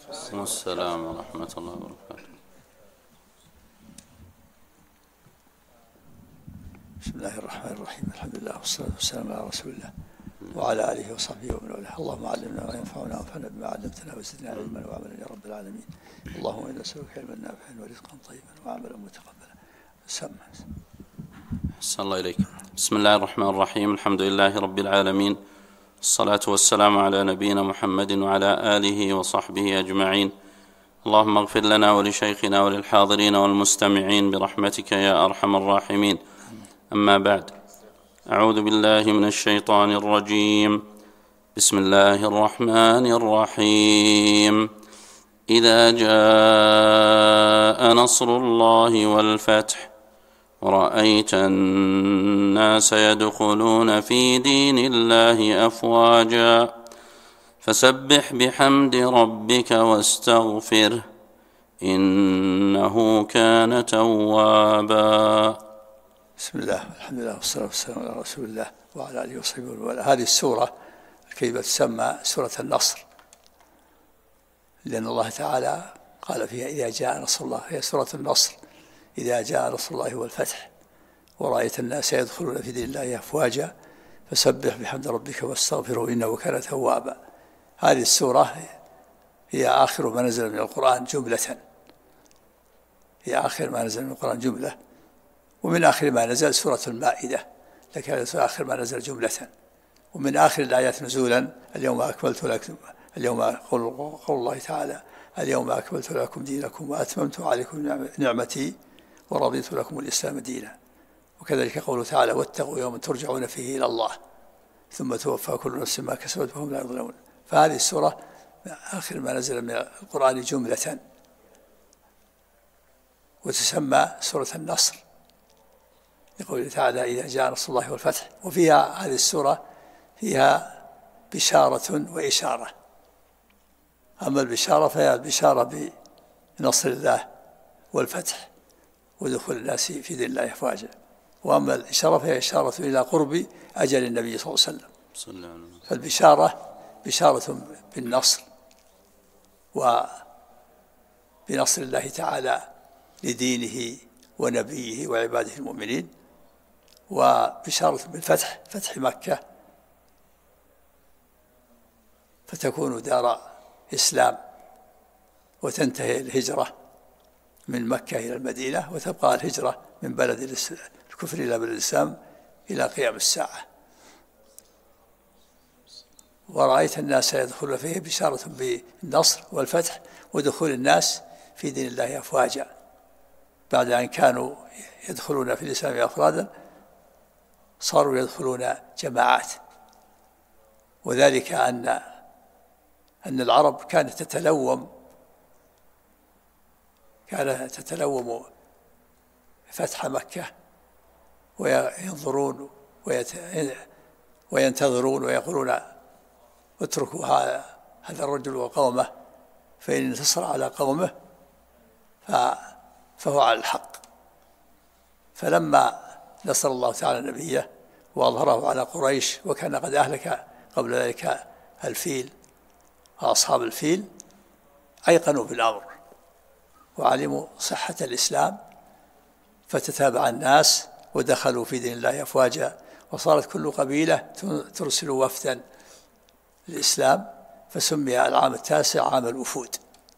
والسلام ورحمة الله وبركاته. بسم الله الرحمن الرحيم. الحمد لله والصلاة والسلام على رسول الله وعلى آله وصحبه ومن والاه. اللهم علمنا وينفعنا وانفعنا بما علمتنا وزدنا علما وعملا يا رب العالمين. اللهم إنا نسألك علما نافعا ورزقا طيبا وعملا متقبلا. أحسن الله إليك. بسم الله الرحمن الرحيم. الحمد لله رب العالمين، الصلاة والسلام على نبينا محمد وعلى آله وصحبه أجمعين. اللهم اغفر لنا ولشيخنا وللحاضرين والمستمعين برحمتك يا أرحم الراحمين. أما بعد، أعوذ بالله من الشيطان الرجيم. بسم الله الرحمن الرحيم. إذا جاء نصر الله والفتح ورأيت الناس يدخلون في دين الله أفواجا فسبح بحمد ربك واستغفره إنه كان توابا. بسم الله والحمد لله والصلاة والسلام على رسول الله وعلى آله وصحبه ومن والاه. هذه السورة الكريمة تسمى سورة النصر، لأن الله تعالى قال فيها إذا جاء نصر الله، هي سورة النصر. إذا جاء نصر الله والفتح ورأيت الناس يدخلون في دين الله أفواجا فسبح بحمد ربك واستغفره إنه كان توابا. هذه السورة هي آخر ما نزل من القرآن جملة، هي آخر ما نزل من القرآن جملة، ومن آخر ما نزل سورة المائدة، لكن آخر ما نزل جملة. ومن آخر الآيات نزولا اليوم أكملت لكم، اليوم قول الله تعالى اليوم أكملت لكم دينكم وأتممت عليكم نعمتي ورضيت لكم الإسلام دينا. وكذلك قوله تعالى واتقوا يوما ترجعون فيه إلى الله ثم توفى كل نفس ما كسبت وهم لا يظلمون. فهذه السورة آخر ما نزل من القرآن جملة، وتسمى سورة النصر لقوله تعالى إذا جاء نصر الله والفتح. وفيها هذه السورة فيها بشارة وإشارة. أما البشارة فهي البشارة بنصر الله والفتح ودخول الناس في دين الله أفواجا، وأما الإشارة فهي إشارة إلى قرب أجل النبي صلى الله عليه وسلم. فالبشارة بشارة بالنصر وبنصر الله تعالى لدينه ونبيه وعباده المؤمنين، وبشارة بالفتح، فتح مكة فتكون دار إسلام وتنتهي الهجرة من مكة إلى المدينة، وتبقى الهجرة من بلد الكفر إلى بلد الإسلام إلى قيام الساعة. ورأيت الناس يدخلون فيه بشارة بالنصر والفتح ودخول الناس في دين الله أفواجا، بعد أن كانوا يدخلون في الإسلام أفرادا صاروا يدخلون جماعات. وذلك أن العرب كانت تتلوم فتح مكة وينظرون وينتظرون ويقولون اتركوا هذا الرجل وقومه فإن انتصر على قومه فهو على الحق. فلما نصر الله تعالى نبيه وأظهره على قريش، وكان قد أهلك قبل ذلك الفيل وأصحاب الفيل، أيقنوا بالأمر وعلموا صحة الإسلام فتتابع الناس ودخلوا في دين الله أفواجا، وصارت كل قبيلة ترسل وفدا للإسلام، فسمي العام التاسع عام الوفود.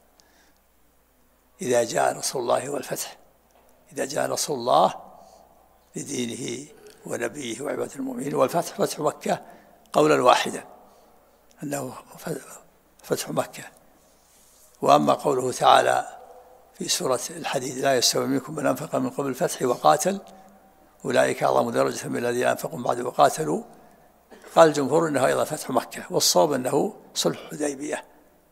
إذا جاء نصر الله والفتح، إذا جاء نصر الله لدينه ونبيه وعباده المؤمنين، والفتح فتح مكة قولا واحدا أنه فتح مكة. وأما قوله تعالى في سورة الحديد لا يستوي منكم من أنفق من قبل الفتح وقاتل أولئك أعظم درجة من الذين أنفقوا بعد وقاتلوا، قال الجمهور إنه أيضا فتح مكة، والصواب أنه صلح الحديبية،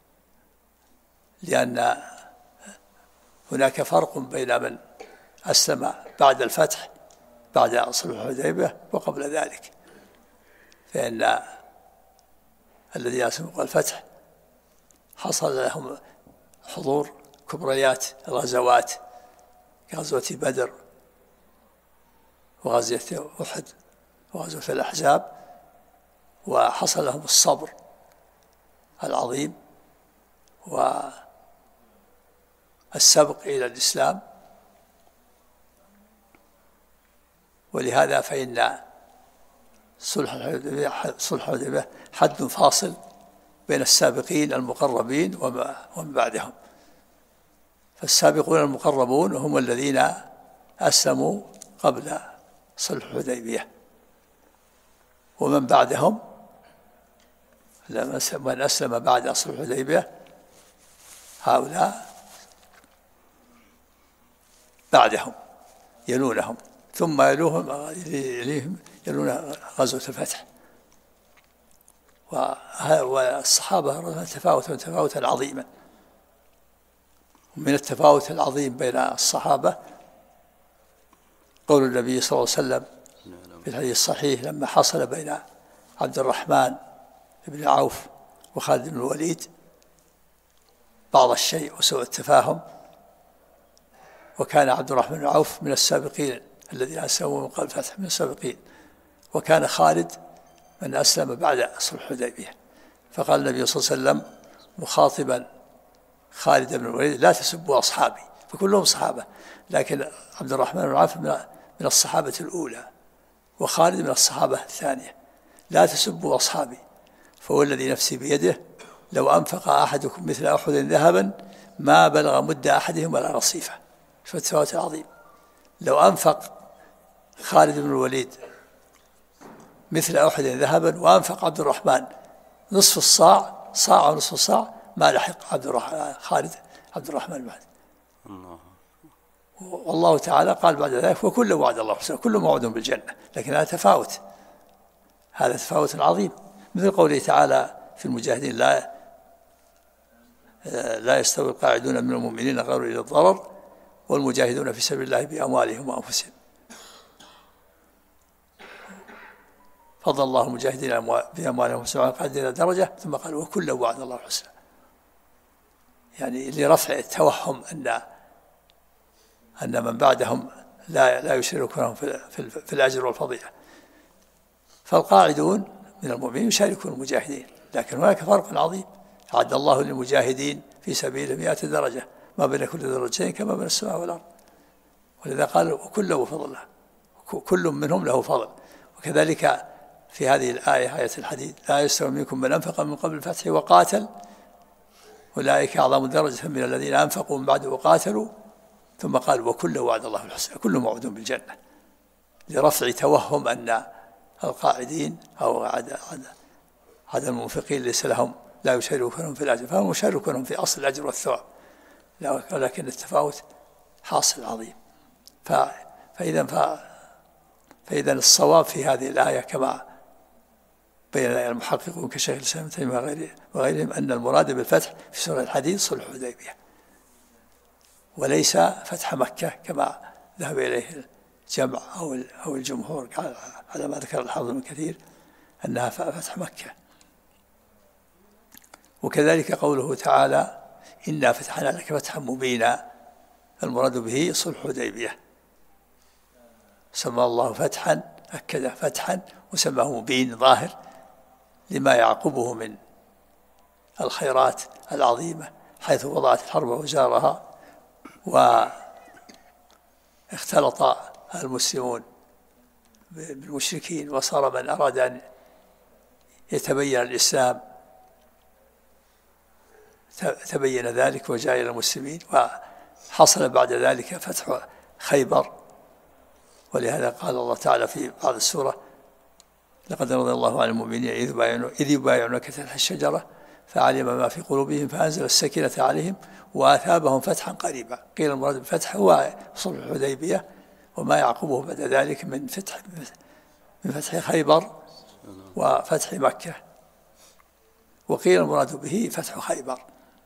لأن هناك فرق بين من أسلم بعد الفتح بعد صلح الحديبية وقبل ذلك. فإن الذين أسلموا قبل الفتح حصل لهم حضور كبريات الغزوات كغزوة بدر وغزوة أحد وغزوة الأحزاب، وحصل لهم الصبر العظيم السبق إلى الإسلام. ولهذا فإن صلح الحديبية حد فاصل بين السابقين المقربين ومن بعدهم. فالسابقون المقربون هم الذين أسلموا قبل صلح الحديبية، ومن بعدهم من أسلم بعد صلح الحديبية هؤلاء بعدهم يلونهم، ثم يليهم يلون غزوة الفتح. والصحابة تفاوتا عظيما. ومن التفاوت العظيم بين الصحابة قول النبي صلى الله عليه وسلم في الحديث الصحيح لما حصل بين عبد الرحمن بن عوف وخالد بن الوليد بعض الشيء وسوء التفاهم، وكان عبد الرحمن بن عوف من السابقين الذين أسلموا من قبل الفتح، من السابقين، وكان خالد من أسلم بعد صلح الحديبية. فقال النبي صلى الله عليه وسلم مخاطبا خالد بن الوليد لا تسبوا أصحابي، فكلهم صحابة، لكن عبد الرحمن بن عوف من الصحابة الأولى وخالد من الصحابة الثانية. لا تسبوا أصحابي فهو الذي نفسي بيده لو أنفق أحدكم مثل أحد ذهبا ما بلغ مد أحدهم ولا نصيفه. شو التفاوت العظيم. لو أنفق خالد بن الوليد مثل أحد ذهبا وأنفق عبد الرحمن نصف الصاع، صاع ونصف الصاع، ما لحق خالد عبد الرحمن بعد. والله تعالى قال بعد ذلك وكل وعد الله حسنا، كل موعود بالجنة. لكن هذا تفاوت، هذا تفاوت عظيم. مثل قوله تعالى في المجاهدين لا يستوي القاعدون من المؤمنين غير إلى الضرر والمجاهدون في سبيل الله بأموالهم وأنفسهم. فضل الله المجاهدين بأموالهم وأنفسهم قدر درجة، ثم قال وكل وعد الله حسنا، يعني لرفع التوهم أن من بعدهم لا يشاركونهم في الأجر والفضيلة. فالقاعدون من المؤمنين يشاركون المجاهدين، لكن هناك فرق عظيم. أعد الله للمجاهدين في سبيله 100 درجة ما بين كل درجتين كما بين السماء والأرض. ولذا قال وكله فضل الله، كل منهم له فضل. وكذلك في هذه الآية آية الحديد لا يستوي منكم من أنفق من قبل الفتح وقاتل أولئك أعظم درجة من الذين أنفقوا من بعد وقاتلوا، ثم قال وكل وعد الله الحسنى، كل موعود بالجنة، لرفع توهم أن القاعدين أو عدد المنفقين ليس لهم لا يشاركونهم في الأجر، فهم يشاركونهم في أصل الأجر والثواب، ولكن التفاوت حاصل عظيم. فإذا الصواب في هذه الآية كما بين المحققون كشيخ الإسلام ابن تيمية وغيرهم أن المراد بالفتح في سورة الحديد صلح الحديبية، وليس فتح مكة كما ذهب إليه الجمع أو الجمهور على ما ذكر الحافظ ابن كثير أنها فتح مكة. وكذلك قوله تعالى إنا فتحنا لك فتحا مبينا، المراد به صلح الحديبية، سمى الله فتحا، أكد فتحا وسماه مبين ظاهر لما يعقبه من الخيرات العظيمة، حيث وضعت الحرب وزارها واختلط المسلمون بالمشركين، وصار من أراد أن يتبين الإسلام تبين ذلك وجاء إلى المسلمين. وحصل بعد ذلك فتح خيبر، ولهذا قال الله تعالى في بعض السورة لقد رضي الله عن المؤمنين إذ يبايعونك تحت الشجرة فعلم ما في قلوبهم فأنزل السكينة عليهم وأثابهم فتحا قريبا. قيل المراد بالفتح هو صلح الحديبية وما يعقبه بعد ذلك من فتح خيبر وفتح مكة، وقيل المراد به فتح خيبر.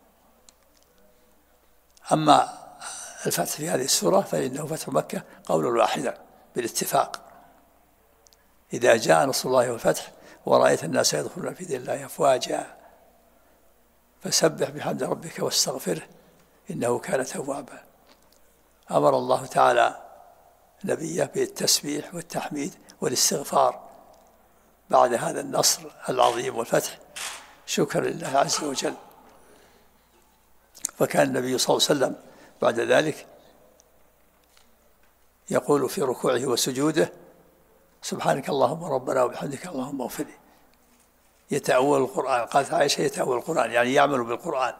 أما الفتح في هذه السورة فإنه فتح مكة قول واحدا بالاتفاق، إذا جاء نصر الله والفتح ورأيت الناس يدخلون في دين الله أفواجا فسبح بحمد ربك واستغفره إنه كان توابا. أمر الله تعالى نبيه بالتسبيح والتحميد والاستغفار بعد هذا النصر العظيم والفتح شكرا لله عز وجل. فكان النبي صلى الله عليه وسلم بعد ذلك يقول في ركوعه وسجوده سبحانك اللهم ربنا وبحمدك اللهم اغفر لي. يتأول القرآن، قالت عائشة يتأول القرآن يعني يعمل بالقرآن.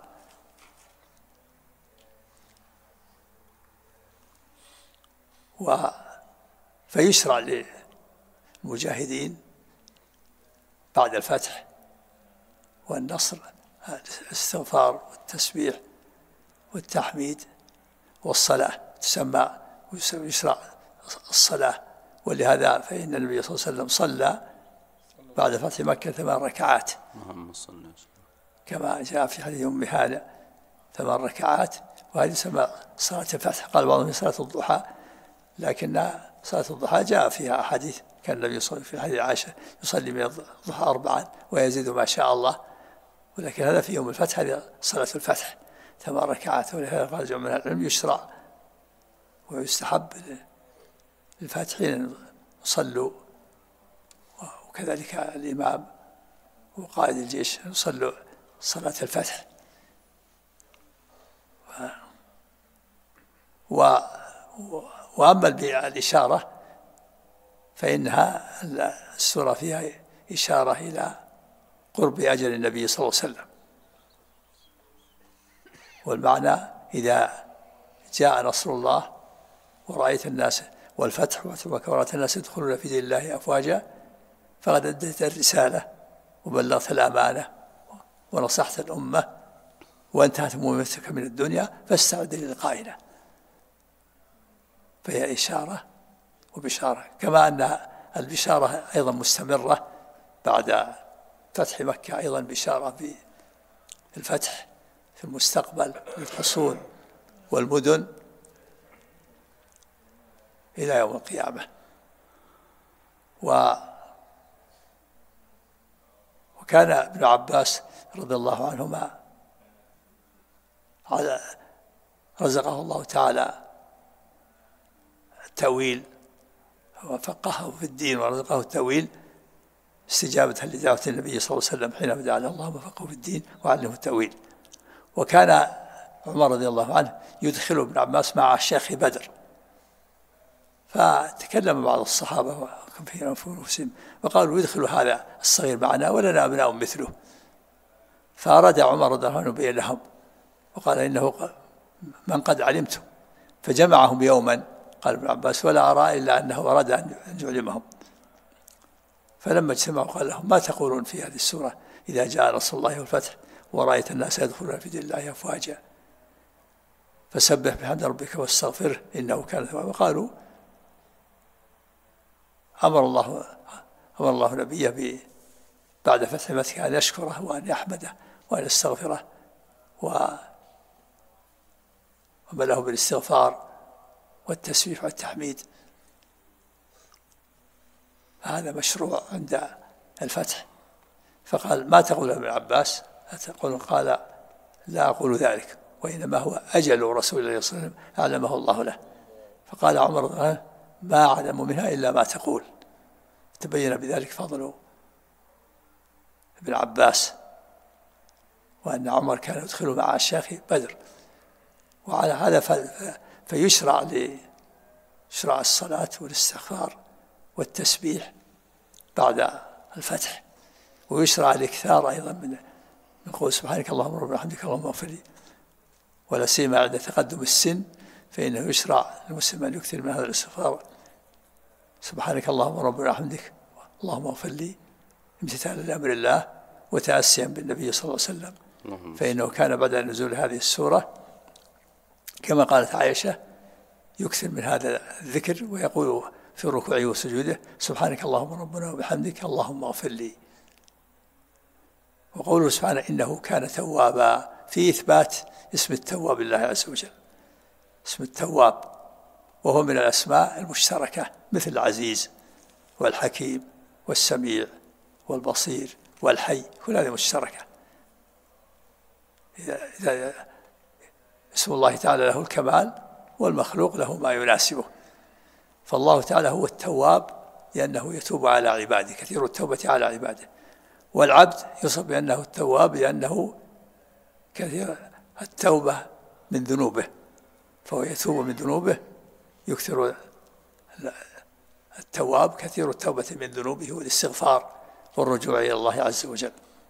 فيشرع للمجاهدين بعد الفتح والنصر الاستغفار والتسبيح والتحميد والصلاة، تسمى ويشرع الصلاة. ولهذا فإن النبي صلى الله عليه وسلم صلى بعد فتح مكة 8 ركعات كما جاء في حديث أم هانئ 8 ركعات، وهذه تسمى صلاة الفتح. قال بعضهم صلاة الضحى، لكن صلاة الضحى جاء فيها أحاديث، كان النبي صلى الله عليه وسلم في حديث عائشة يصلي من الضحى 4 ويزيد ما شاء الله، ولكن هذا في يوم الفتح، هذه صلاة الفتح 8 ركعات. ولهذا قال جمع من العلم يشرع ويستحب للفاتحين يصلوا، وكذلك الإمام وقائد الجيش يصلوا صلاة الفتح. وأما الإشارة فإنها السورة فيها إشارة إلى قرب أجل النبي صلى الله عليه وسلم، والمعنى إذا جاء نصر الله ورأيت الناس والفتح ورأيت الناس يدخلون في دين الله أفواجا فقد أديت الرسالة وبلغت الأمانة ونصحت الأمة وانتهت مهمتك من الدنيا فاستعد للقائنا. فهي إشارة وبشارة، كما أن البشارة أيضا مستمرة بعد فتح مكة، أيضا بشارة بالفتح في المستقبل للحصون والمدن إلى يوم القيامة. وكان ابن عباس رضي الله عنهما رزقه الله تعالى التأويل وفقهه في الدين ورزقه التأويل استجابة لدعوة النبي صلى الله عليه وسلم حينما دعا اللهم فقهه في الدين وعلمه التأويل. وكان عمر رضي الله عنه يدخل ابن عباس مع الشيخ بدر، فتكلم بعض الصحابة وكم في أنفسهم وقالوا يدخل هذا الصغير معنا ولنا أبناء مثله، فأراد عمر رضي الله عنه بين لهم وقال إنه من قد علمته، فجمعهم يوما. قال ابن عباس ولا أرى إلا أنه أراد أن يعلمهم. فلما اجتمعوا قال لهم ما تقولون في هذه السورة إذا جاء نصر الله والفتح ورأيت الناس يدخلون في دين الله أفواجا فسبح بحمد ربك واستغفره إنه كان توابا. قالوا أمر الله نبيه بعد فتح مكة أن يشكره وأن يحمده وأن يستغفره وملأه بالاستغفار والتسبيح والتحميد. هذا مشروع عند الفتح. فقال ما تقول ابن عباس؟ قال لا أقول ذلك، وإنما هو أجل رسول الله صلى الله عليه وسلم أعلمه الله له. فقال عمر ما أعلم منها إلا ما تقول. تبين بذلك فضل ابن عباس، وأن عمر كان يدخل مع الشيخ بدر. وعلى هذا فيشرع الصلاة والاستغفار والتسبيح بعد الفتح، ويشرع الاكثار أيضا من قول سبحانك اللهم ربنا وبحمدك اللهم اغفر لي، ولا سيما عند تقدم السن فإنه يشرع للمسلم أن يكثر من هذا الاستغفار سبحانك اللهم ربنا وبحمدك اللهم اغفر لي امتثالا لأمر الله وتأسيا بالنبي صلى الله عليه وسلم، فإنه كان بعد نزول هذه السورة كما قالت عائشة يكثر من هذا الذكر ويقول في ركوعه وسجوده سبحانك اللهم ربنا وبحمدك اللهم اغفر لي. وقوله سبحانه إنه كان توابا في إثبات اسم التواب لله عز وجل، اسم التواب، وهو من الأسماء المشتركة مثل العزيز والحكيم والسميع والبصير والحي، كل هذه مشتركة. إذا اسم الله تعالى له الكمال والمخلوق له ما يناسبه، فالله تعالى هو التواب لأنه يتوب على عباده، كثير التوبة على عباده، والعبد يوصف بأنه التواب لأنه كثير التوبة من ذنوبه فهو يتوب من ذنوبه، يكثر التواب كثير التوبة من ذنوبه والاستغفار والرجوع إلى الله عز وجل.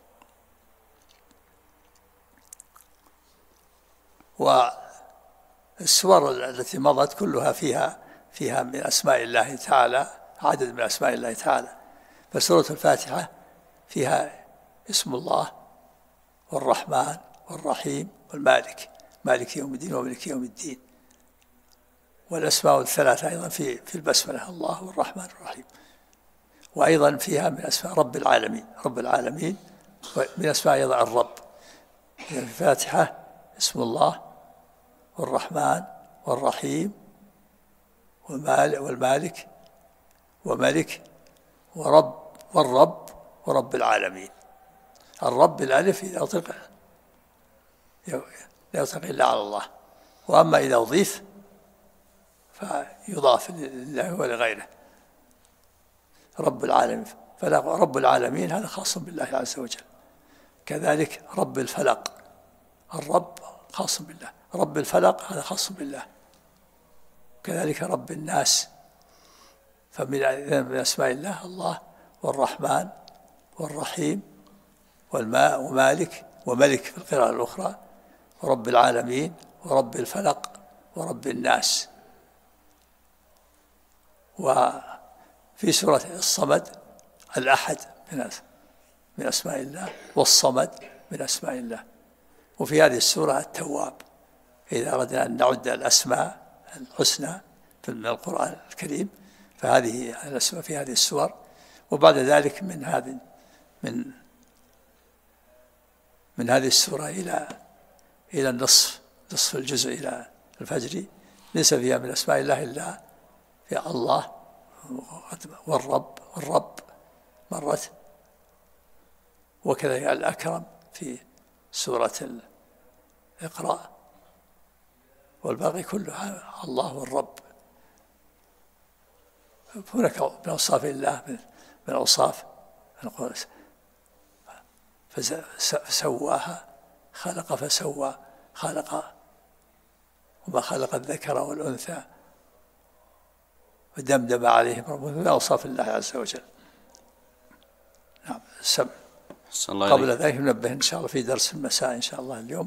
والسور التي مضت كلها فيها من أسماء الله تعالى عدد من أسماء الله تعالى. فسورة الفاتحة فيها اسم الله والرحمن والرحيم والمالك، مالك يوم الدين وملك يوم الدين. والأسماء الثلاثة أيضا في البسملة، الله والرحمن والرحيم. وأيضا فيها من أسماء رب العالمين، رب العالمين من أسماء أيضا الرب. في الفاتحة اسم الله والرحمن والرحيم والمالك وملك والرب ورب العالمين. الرب الألف لا يطلق إلا على الله، وأما إذا أضيف فيضاف لله ولغيره. رب العالمين، رب العالمين هذا خاص بالله عز وجل. كذلك رب الفلق، الرب خاص بالله، رب الفلق هذا خاص بالله. كذلك رب الناس. فمن أسماء الله الله والرحمن والرحيم ومالك وملك في القراءة الأخرى، ورب العالمين ورب الفلق ورب الناس. وفي سورة الصمد الأحد من أسماء الله، والصمد من أسماء الله. وفي هذه السورة التواب، إذا أردنا أن نعد الأسماء الحسنى من القرآن الكريم فهذه الأسماء في هذه السور. وبعد ذلك من هذه السورة إلى نصف الجزء إلى الفجر ليس فيها من أسماء الله إلا في الله والرب مرت، وكذلك الأكرم في سورة الإقراء، والباقي كلها الله والرب. هناك من أوصاف الله من أوصاف نقول فسواها، خلق فسوى، خلق وما خلق الذكر والأنثى ودمدم عليهم ربهم، من أوصاف الله عز وجل. نعم. قبل ذلك ننبه إن شاء الله في درس المساء إن شاء الله اليوم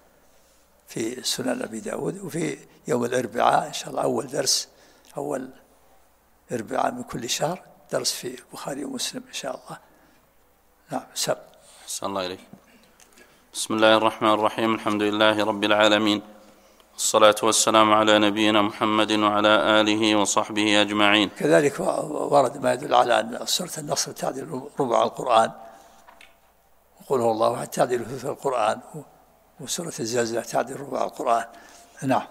في سنن أبي داود، وفي يوم الأربعاء إن شاء الله أول درس، أول أربعاء من كل شهر درس في البخاري ومسلم إن شاء الله. نعم. أحسن الله إليك. بسم الله الرحمن الرحيم، الحمد لله رب العالمين، والصلاة والسلام على نبينا محمد وعلى آله وصحبه أجمعين. كذلك ورد ما يدل على أن سورة النصر تعدل ربع القرآن، وقل هو الله أحد تعدل ثلث القرآن، وسورة الزلزلة تعدل ربع القرآن. نعم.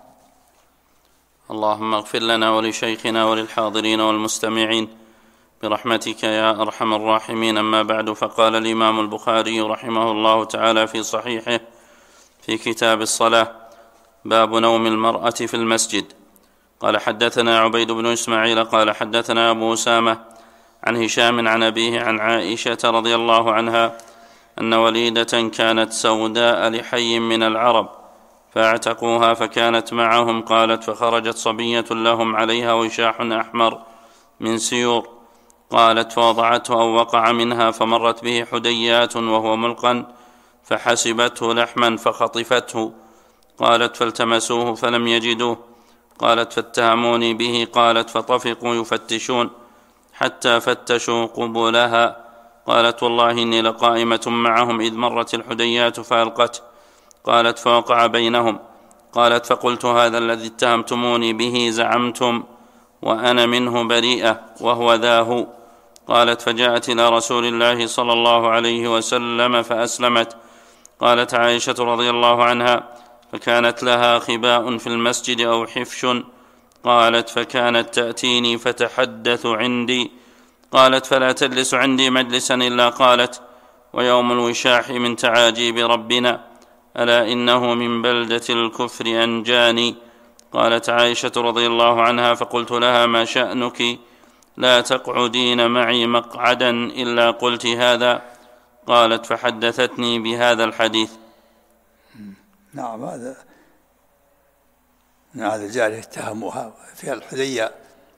اللهم اغفر لنا ولشيخنا وللحاضرين والمستمعين برحمتك يا أرحم الراحمين. أما بعد، فقال الإمام البخاري رحمه الله تعالى في صحيحه في كتاب الصلاة: باب نوم المرأة في المسجد. قال حدثنا عبيد بن إسماعيل قال حدثنا أبو أسامة عن هشام عن أبيه عن عائشة رضي الله عنها أن وليدة كانت سوداء لحي من العرب فاعتقوها فكانت معهم. قالت: فخرجت صبية لهم عليها وشاح أحمر من سيور. قالت: فوضعته أو وقع منها فمرت به حديات وهو ملقا فحسبته لحما فخطفته. قالت: فالتمسوه فلم يجدوه. قالت: فاتهموني به. قالت: فطفقوا يفتشون حتى فتشوا قبولها. قالت: والله إني لقائمة معهم إذ مرت الحديات فألقته. قالت: فوقع بينهم. قالت: فقلت: هذا الذي اتهمتموني به زعمتم وأنا منه بريئة وهو ذاه. قالت: فجاءت إلى رسول الله صلى الله عليه وسلم فأسلمت. قالت عائشة رضي الله عنها: فكانت لها خباء في المسجد أو حفش. قالت: فكانت تأتيني فتحدث عندي. قالت: فلا تجلس عندي مجلسا إلا قالت: ويوم الوشاح من تعاجيب ربنا، ألا إنه من بلدة الكفر أنجاني. قالت عائشة رضي الله عنها: فقلت لها: ما شأنك لا تقعدين معي مقعدا إلا قلت هذا؟ قالت: فحدثتني بهذا الحديث. نعم. هذا أن هذه الجارية اتهموها فيها الحدية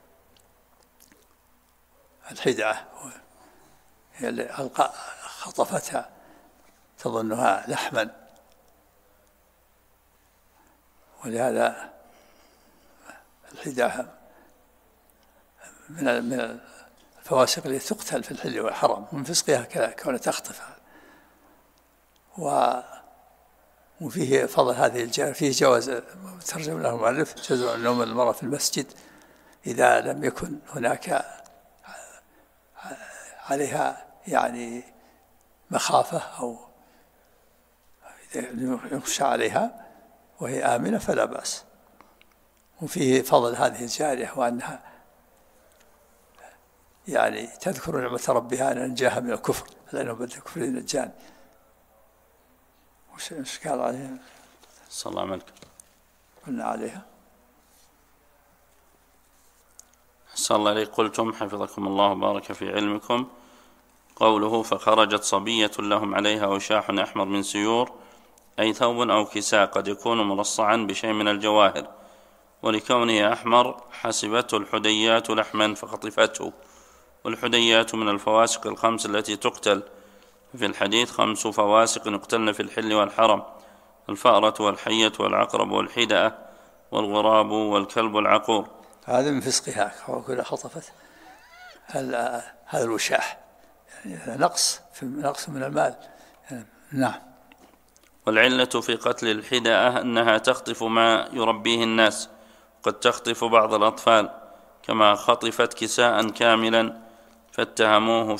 الحدعة، هي اللي خطفتها تظنها لحما، ولهذا الحدعة من الفواسق التي تقتل في الحل والحرم، ومن فسقها كونها تخطفها. وفيه فضل هذه الجارية، فيه جواز، ترجم له المؤلف، جواز نوم المرأة في المسجد إذا لم يكن هناك عليها يعني مخافة أو يخشى عليها وهي آمنة فلا بأس. وفيه فضل هذه الجارية وأنها يعني تذكر نعمة ربها أن نجاها من الكفر، لأنه بدأ الكفر نجان. وش قال عليها؟ صلى الله عليك. قلنا عليها. صلى الله عليك. قلتم حفظكم الله وبارك في علمكم قوله فخرجت صبية لهم عليها وشاح أحمر من سيور، أي ثوب أو كساء قد يكون مرصعا بشيء من الجواهر، ولكونه أحمر حسبته الحديات لحما فخطفته. والحديات من الفواسق الخمس التي تقتل، في الحديث 5 فواسق يقتلن في الحل والحرم: الفأرة والحية والعقرب والحدأة والغراب والكلب والعقور. هذا من فسقها وكلها خطفت هذا الوشاح، يعني نقص من المال. نعم. والعلة في قتل الحدأة أنها تخطف ما يربيه الناس، قد تخطف بعض الأطفال، كما خطفت كساء كاملا فاتهموا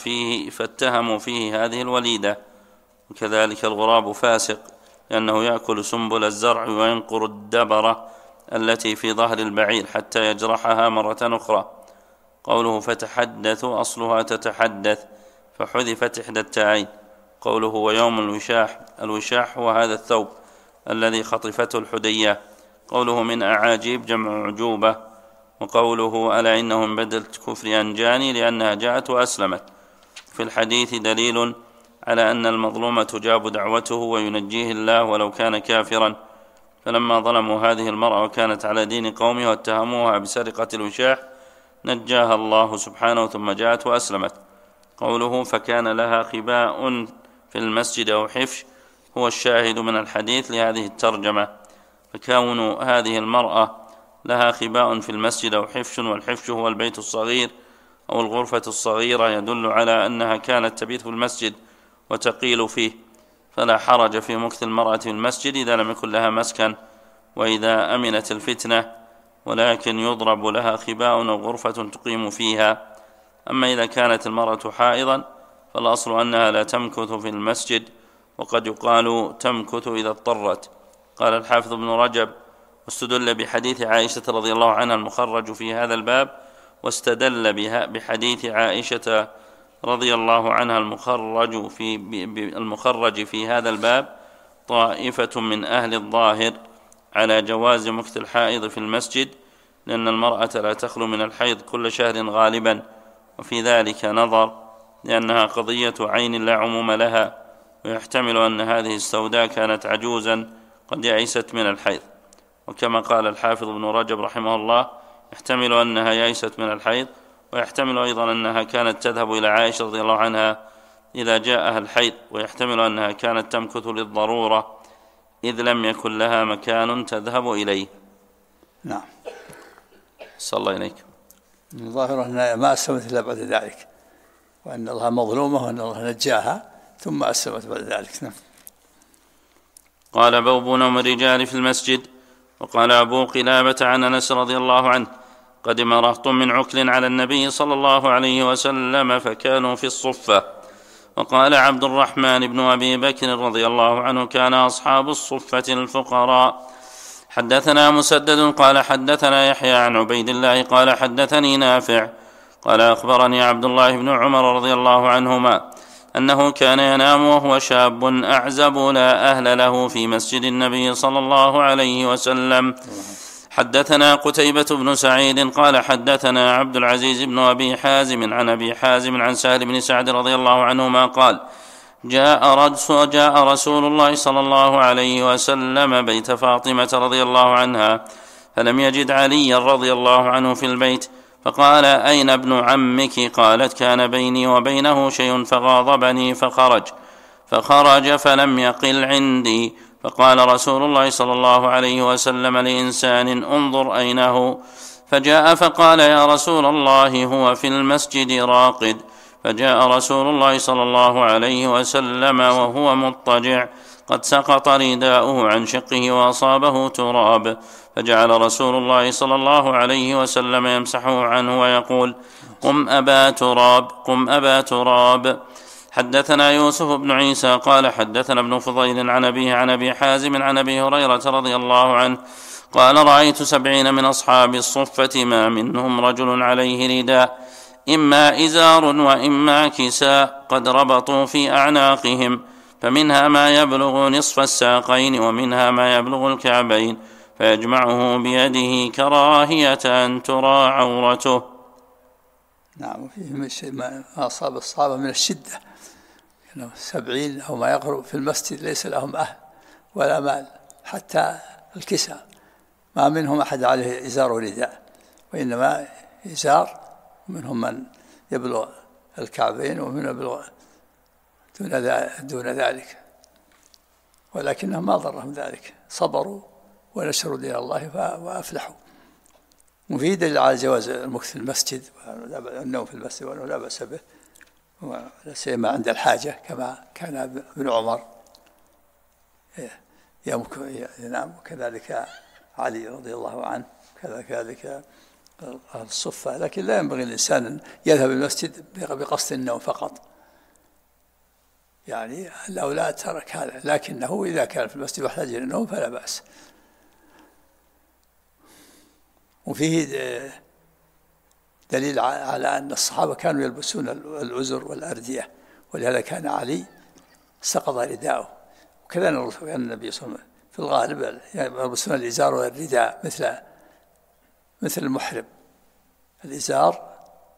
فيه هذه الوليدة. وكذلك الغراب فاسق، لأنه يأكل سنبل الزرع وينقر الدبرة التي في ظهر البعير حتى يجرحها مرة أخرى. قوله فتحدث أصلها تتحدث، فحذفت إحدى التاءين. قوله ويوم الوشاح هو هذا الثوب الذي خطفته الحدية. قوله من أعاجيب جمع عجوبة. وقوله ألا إنه من بدل كفر أنجاني لأنها جاءت وأسلمت. في الحديث دليل على أن المظلوم تجاب دعوته وينجيه الله ولو كان كافرا. فلما ظلموا هذه المرأة وكانت على دين قومها واتهموها بسرقة الوشاح نجاها الله سبحانه ثم جاءت وأسلمت. قوله فكان لها خباء في المسجد أو حفش هو الشاهد من الحديث لهذه الترجمة. فكون هذه المرأة لها خباء في المسجد أو حفش، والحفش هو البيت الصغير أو الغرفة الصغيرة، يدل على أنها كانت تبيت في المسجد وتقيل فيه، فلا حرج في مكث المرأة في المسجد إذا لم يكن لها مسكن وإذا أمنت الفتنة، ولكن يضرب لها خباء أو غرفة تقيم فيها. أما إذا كانت المرأة حائضا فالأصل أنها لا تمكث في المسجد، وقد يقال تمكث إذا اضطرت. قال الحافظ ابن رجب واستدل بحديث عائشة رضي الله عنها المخرج في هذا الباب، واستدل بحديث عائشة رضي الله عنها المخرج في هذا الباب طائفة من أهل الظاهر على جواز مكث الحائض في المسجد، لأن المرأة لا تخلو من الحيض كل شهر غالبا، وفي ذلك نظر لأنها قضية عين لا عموم لها، ويحتمل أن هذه السوداء كانت عجوزا قد يئست من الحيض. وكما قال الحافظ ابن رجب رحمه الله يحتمل أنها يئست من الحيض، ويحتمل أيضا أنها كانت تذهب إلى عائشة رضي الله عنها إذا جاءها الحيض، ويحتمل أنها كانت تمكث للضرورة إذ لم يكن لها مكان تذهب إليه. نعم. صلى الله عليك. الظاهر أنها ما أسلمت إلا بعد ذلك، وأن الله مظلومة وأن الله نجاها ثم أسلمت بعد ذلك. نعم. قال باب نوم الرجال في المسجد. وقال أبو قلابة عن أنس رضي الله عنه قدم رهط من عكل على النبي صلى الله عليه وسلم فكانوا في الصفة. وقال عبد الرحمن بن أبي بكر رضي الله عنه كان أصحاب الصفة الفقراء. حدثنا مسدد قال حدثنا يحيى عن عبيد الله قال حدثني نافع قال أخبرني عبد الله بن عمر رضي الله عنهما أنه كان ينام وهو شاب أعزب لا أهل له في مسجد النبي صلى الله عليه وسلم. حدثنا قتيبة بن سعيد قال حدثنا عبد العزيز بن أبي حازم عن أبي حازم عن سهل بن سعد رضي الله عنهما قال جاء رسول الله صلى الله عليه وسلم بيت فاطمة رضي الله عنها فلم يجد عليا رضي الله عنه في البيت، فقال: أين ابن عمك؟ قالت: كان بيني وبينه شيء فغاضبني فخرج فلم يقل عندي. فقال رسول الله صلى الله عليه وسلم لإنسان: انظر أين هو؟ فجاء فقال: يا رسول الله، هو في المسجد راقد. فجاء رسول الله صلى الله عليه وسلم وهو مضطجع قد سقط رداؤه عن شقه وأصابه تراب، فجعل رسول الله صلى الله عليه وسلم يمسحه عنه ويقول: قم أبا تراب، قم أبا تراب. حدثنا يوسف بن عيسى قال حدثنا ابن فضيل عن أبيه عن أبي حازم عن أبي هريرة رضي الله عنه قال: رأيت 70 من أصحاب الصفة ما منهم رجل عليه رداء، إما إزار وإما كساء، قد ربطوا في أعناقهم، فمنها ما يبلغ نصف الساقين ومنها ما يبلغ الكعبين، فيجمعه بيده كراهية أن ترى عورته. نعم. وفيه ما أصاب الصحابة من الشدة، 70 أو ما يقرب في المسجد ليس لهم أهل ولا مال، حتى الكساء ما منهم أحد عليه إزار ورداء، وإنما إزار، منهم من يبلغ الكعبين ومن يبلغ دون ذلك، ولكنهم ما ضرهم ذلك، صبروا ونشروا دين الله وأفلحوا. وفي دليل على جواز المكث في المسجد والنوم في المسجد وأنه لا بأس به، ولا سيما عند الحاجة، كما كان ابن عمر ينام، وكذلك علي رضي الله عنه، كذلك أهل الصفة. لكن لا ينبغي الإنسان أن يذهب المسجد بقصد النوم فقط، يعني الأولى ترك هذا، لكنه إذا كان في المسجد يحتاج إلى النوم فلا بأس. وفيه دليل على أن الصحابة كانوا يلبسون الأزر والأردية، ولهذا كان علي سقط رداءه، وكذا النبي صلى الله عليه وسلم في الغالب يلبسون الإزار والرداء مثل المحرم. الإزار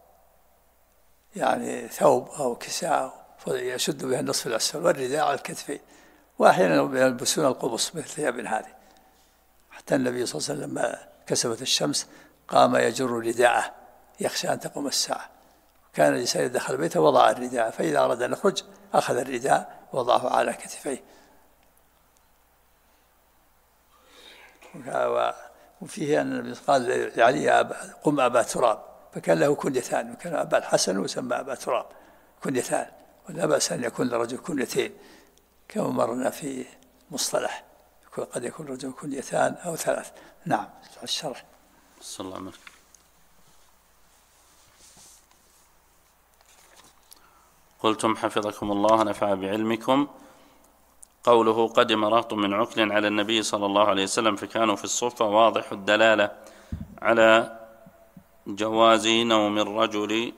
يعني ثوب أو كساء يشد بها النصف الأسفل، والرداء على الكتفين، وأحيانا يلبسون القبص مثل ثياب هذه. حتى النبي صلى الله عليه وسلم لما كسفت الشمس قام يجر رداءه يخشى أن تقوم الساعة، كان الإنسان دخل بيته وضع الرداء، فإذا أراد أن يخرج أخذ الرداء ووضعه على كتفيه. وفيه أن النبي قال لعلي: قم أبا تراب، فكان له كنيتان، وكان أبا الحسن وسمى أبا تراب، كنيتان، ولا بأس أن يكون لرجل كنيتين كما مرنا في مصطلح، قد يكون رجل كنيتان أو 3. نعم. الشرح. صلى الله عليه وسلم. قلتم حفظكم الله نفع بعلمكم. قوله: قدم رهط من عكل على النبي صلى الله عليه وسلم فكانوا في الصفة، واضح الدلالة على جواز نوم الرجل،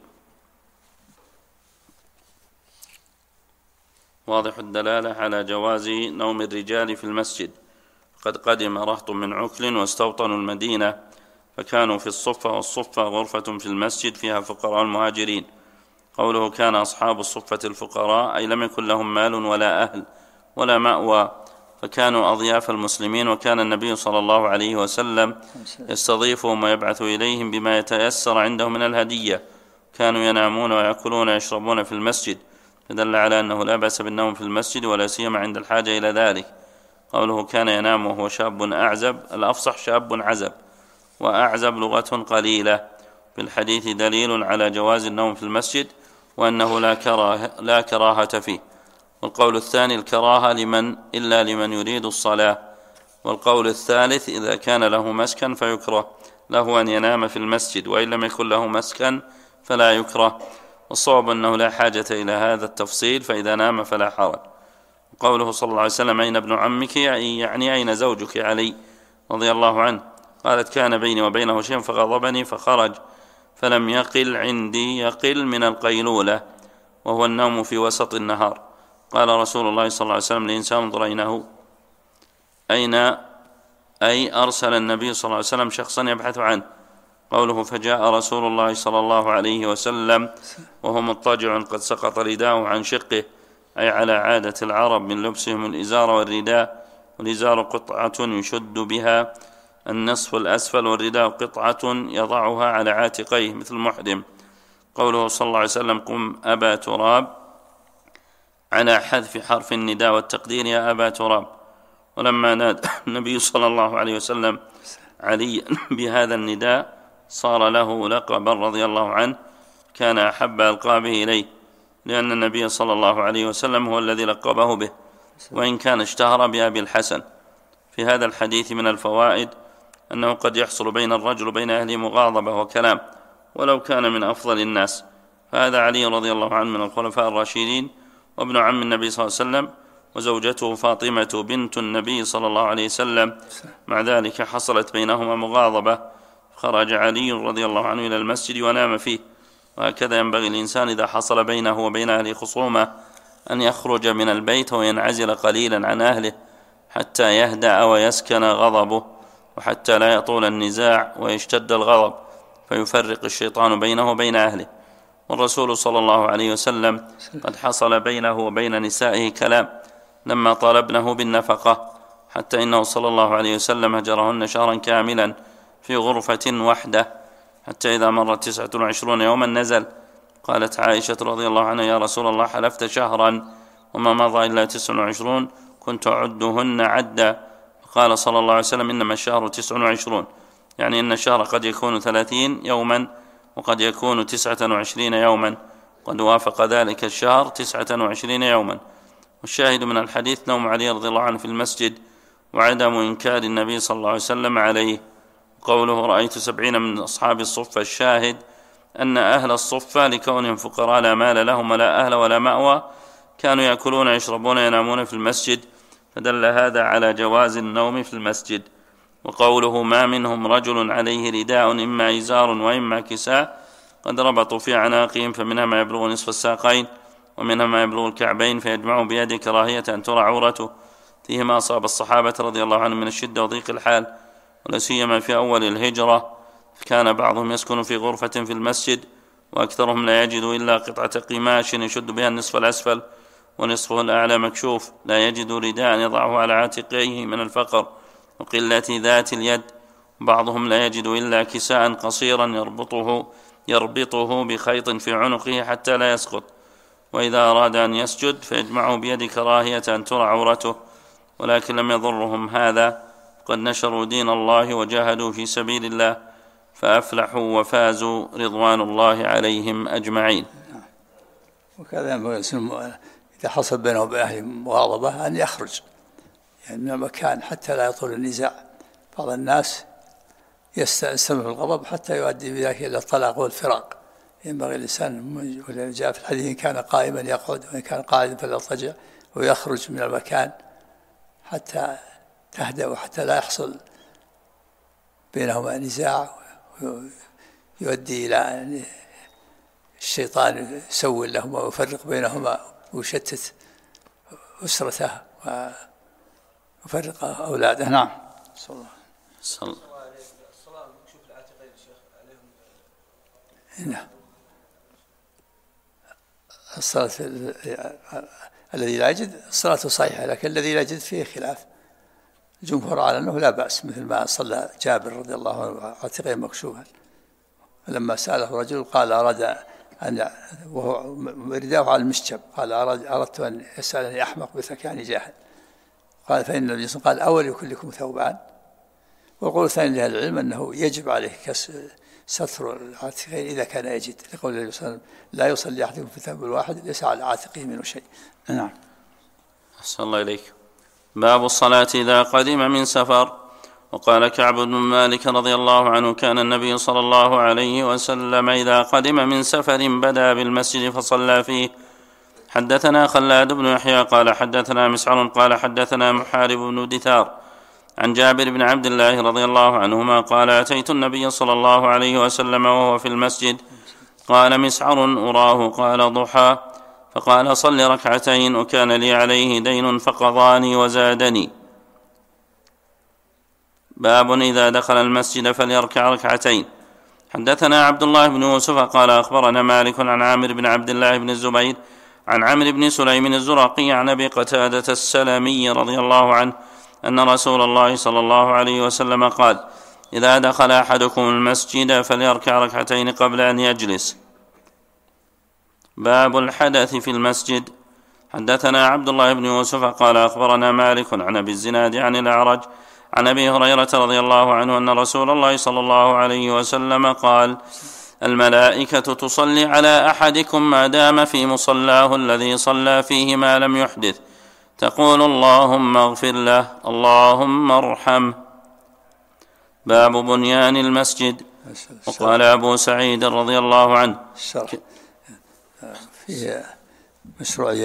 واضح الدلالة على جواز نوم الرجال في المسجد. قد قدم رهط من عكل واستوطنوا المدينة فكانوا في الصفة، والصفة غرفة في المسجد فيها فقراء المهاجرين. قوله: كان أصحاب الصفة الفقراء، أي لم يكن لهم مال ولا أهل ولا مأوى، فكانوا أضياف المسلمين، وكان النبي صلى الله عليه وسلم يستضيفهم ويبعث إليهم بما يتيسر عنده من الهدية. كانوا ينامون ويأكلون ويشربون في المسجد، فدل على أنه لا بأس بالنوم في المسجد، ولا سيما عند الحاجة إلى ذلك. قوله: كان ينام وهو شاب أعزب، الأفصح شاب عزب، وأعزب لغة قليلة. في الحديث دليل على جواز النوم في المسجد، وأنه لا كراهة فيه. والقول الثاني: الكراهة إلا لمن يريد الصلاة. والقول الثالث: إذا كان له مسكن فيكره له أن ينام في المسجد، وإن لم يكن له مسكن فلا يكره. والصواب أنه لا حاجة إلى هذا التفصيل، فإذا نام فلا حرج. قوله صلى الله عليه وسلم: أين ابن عمك؟ يعني أين زوجك علي رضي الله عنه؟ قالت: كان بيني وبينه شيء فغضبني فخرج فلم يقل عندي. يقل من القيلولة، وهو النوم في وسط النهار. قال رسول الله صلى الله عليه وسلم لإنسان: انظر أين أي أرسل النبي صلى الله عليه وسلم شخصا يبحث عنه. قوله: فجاء رسول الله صلى الله عليه وسلم وهو مضطجع قد سقط رداءه عن شقه، أي على عادة العرب من لبسهم الإزار والرداء. والإزار قطعة يشد بها النصف الأسفل، والرداء قطعة يضعها على عاتقيه مثل المحرم. قوله صلى الله عليه وسلم قم أبا تراب على حذف حرف النداء والتقدير يا أبا تراب. ولما نادى النبي صلى الله عليه وسلم علي بهذا النداء صار له لقبا رضي الله عنه كان أحب ألقابه إليه، لأن النبي صلى الله عليه وسلم هو الذي لقبه به، وإن كان اشتهر بأبي الحسن. في هذا الحديث من الفوائد أنه قد يحصل بين الرجل وبين أهله مغاضبة وكلام ولو كان من أفضل الناس، فهذا علي رضي الله عنه من الخلفاء الراشدين وابن عم النبي صلى الله عليه وسلم، وزوجته فاطمة بنت النبي صلى الله عليه وسلم، مع ذلك حصلت بينهما مغاضبة، خرج علي رضي الله عنه إلى المسجد ونام فيه. وهكذا ينبغي الإنسان إذا حصل بينه وبين أهله خصومة أن يخرج من البيت وينعزل قليلا عن أهله حتى يهدأ ويسكن غضبه، وحتى لا يطول النزاع ويشتد الغضب فيفرق الشيطان بينه وبين أهله. والرسول صلى الله عليه وسلم قد حصل بينه وبين نسائه كلام لما طالبنه بالنفقة، حتى إنه صلى الله عليه وسلم هجرهن شهرا كاملا في غرفة وحده، حتى إذا مرت 29 يوما نزل. قالت عائشة رضي الله عنها يا رسول الله حلفت شهرا وما مضى إلا 29 كنت أعدهن عدا. قال صلى الله عليه وسلم إنما الشهر 29، يعني إن الشهر قد يكون 30 يوما وقد يكون 29 يوما، قد وافق ذلك الشهر 29 يوما. والشاهد من الحديث نوم علي رضي الله عنه في المسجد وعدم إنكار النبي صلى الله عليه وسلم عليه. قوله رأيت 70 من أصحاب الصفة، الشاهد أن أهل الصفة لكونهم فقراء لا مال لهم ولا أهل ولا مأوى كانوا يأكلون يشربون ينامون في المسجد، فدل هذا على جواز النوم في المسجد. وقوله ما منهم رجل عليه رداء إما إزار وإما كساء قد ربطوا في أعناقهم، فمنها ما يبلغ نصف الساقين ومنها ما يبلغ الكعبين، فيجمعوا بيده كراهية أن ترى عورته. فيه ما أصاب الصحابة رضي الله عنهم من الشدة وضيق الحال، ولا سيما في أول الهجرة، كان بعضهم يسكن في غرفة في المسجد وأكثرهم لا يجد إلا قطعة قماش يشد بها النصف الأسفل ونصفه الأعلى مكشوف، لا يجد رداء يضعه على عاتقيه من الفقر وقلة ذات اليد. بعضهم لا يجد إلا كساء قصيرا يربطه بخيط في عنقه حتى لا يسقط، وإذا أراد أن يسجد فيجمعه بيد كراهية أن ترى عورته. ولكن لم يضرهم هذا، قد نشروا دين الله وجاهدوا في سبيل الله فأفلحوا وفازوا رضوان الله عليهم أجمعين. وكذا إذا حصل بينه وبين أهله مغاضبة أن يخرج يعني من المكان حتى لا يطول النزاع. بعض الناس يستمر الغضب حتى يؤدي بذلك إلى الطلاق والفراق. ينبغي الإنسان، جاء في الحديث إن كان قائما يقعد وإن كان قاعدا فليضطجع، ويخرج من المكان حتى تهدأ وحتى لا يحصل بينهما نزاع يؤدي إلى أن الشيطان يسول لهما ويفرق بينهما ويشتت أسرته ويفرق أولاده. نعم. صلى الله عليه وسلم. الصلاة المكشوف العاتقين الشيخ عليهم. نعم. الصلاة الذي لا يجد صلاته صحيحة، لكن الذي لا يجد فيه خلاف. الجمهور على أنه لا بأس، مثل ما صلى جابر رضي الله عنه عاتقين مكشوفا، فلما سأله رجل قال أراد أن وهو رداءه على المشجب قال أردت أن يسألني أحمق بثكاني جاهل. قال فإن النبي صلى الله عليه وسلم قال أول يكون لكم ثوبان. والقول الثاني لأهل العلم أنه يجب عليه ستر العاتقين إذا كان يجد، لقول النبي صلى الله عليه وسلم لا يصلي أحدكم في ثوب الواحد ليس على عاتقه منه شيء. نعم. أحسن الله إليك. باب الصلاة إذا قدم من سفر. وقال كعب بن مالك رضي الله عنه كان النبي صلى الله عليه وسلم إذا قدم من سفر بدأ بالمسجد فصلى فيه. حدثنا خلاد بن يحيى قال حدثنا مسعر قال حدثنا محارب بن دثار عن جابر بن عبد الله رضي الله عنهما قال أتيت النبي صلى الله عليه وسلم وهو في المسجد. قال مسعر أراه قال ضحى، فقال صل ركعتين وكان لي عليه دين فقضاني وزادني. باب إذا دخل المسجد فليركع ركعتين. حدثنا عبد الله بن يوسف قال أخبرنا مالك عن عامر بن عبد الله بن الزبير عن عمرو بن سليم الزرقي عن أبي قتادة السلمي رضي الله عنه أن رسول الله صلى الله عليه وسلم قال إذا دخل أحدكم المسجد فليركع ركعتين قبل أن يجلس. باب الحدث في المسجد. حدثنا عبد الله بن يوسف قال أخبرنا مالك عن أبي الزناد عن الأعرج عن أبي هريرة رضي الله عنه أن رسول الله صلى الله عليه وسلم قال: الملائكة تصلي على أحدكم ما دام في مصلاه الذي صلى فيه ما لم يحدث، تقول: اللهم اغفر له، اللهم ارحمه. باب بنيان المسجد. وقال أبو سعيد رضي الله عنه في مشروعية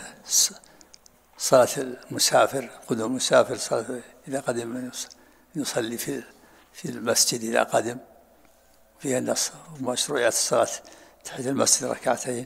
صلاة المسافر، قدوم المسافر، صلاة إذا قدم يصلي في المسجد إذا قدم، فيها النص ومشروعية الصلاة تحت المسجد ركعتين،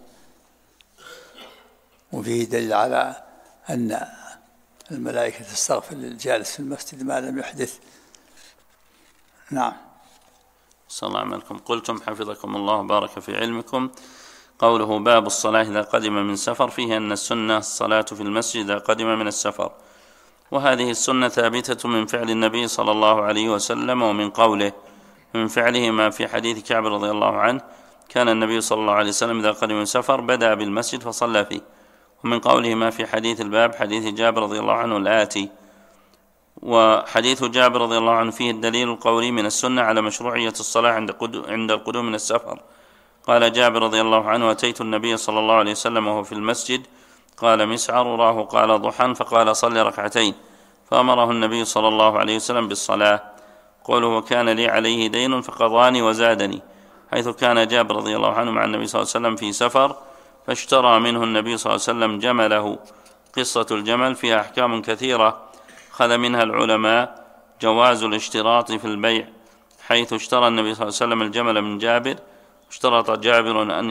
وفيه دليل على أن الملائكة تستغفر للجالس في المسجد ما لم يحدث. نعم. صلى الله عليكم. قلتم حفظكم الله بارك في علمكم. قوله باب الصلاة إذا قدم من سفر، فيه أن السنة الصلاة في المسجد إذا قدم من السفر، وهذه السنة ثابتة من فعل النبي صلى الله عليه وسلم ومن قوله. من فعله ما في حديث كعب رضي الله عنه: كان النبي صلى الله عليه وسلم إذا قدم من سفر بدأ بالمسجد فصلى فيه. ومن قوله ما في حديث الباب حديث جابر رضي الله عنه الآتي. وحديث جابر رضي الله عنه فيه الدليل القولي من السنة على مشروعية الصلاة عند القدوم من السفر. قال جابر رضي الله عنه: أتيت النبي صلى الله عليه وسلم وهو في المسجد، قال مسعر راه قال ضحى، فقال صل ركعتين، فأمره النبي صلى الله عليه وسلم بالصلاة. قوله وكان لي عليه دين فقضاني وزادني، حيث كان جابر رضي الله عنه مع النبي صلى الله عليه وسلم في سفر فاشترى منه النبي صلى الله عليه وسلم جمله. قصة الجمل فيها أحكام كثيرة، خذ منها العلماء جواز الاشتراط في البيع، حيث اشترى النبي صلى الله عليه وسلم الجمل من جابر، اشترط جابر أن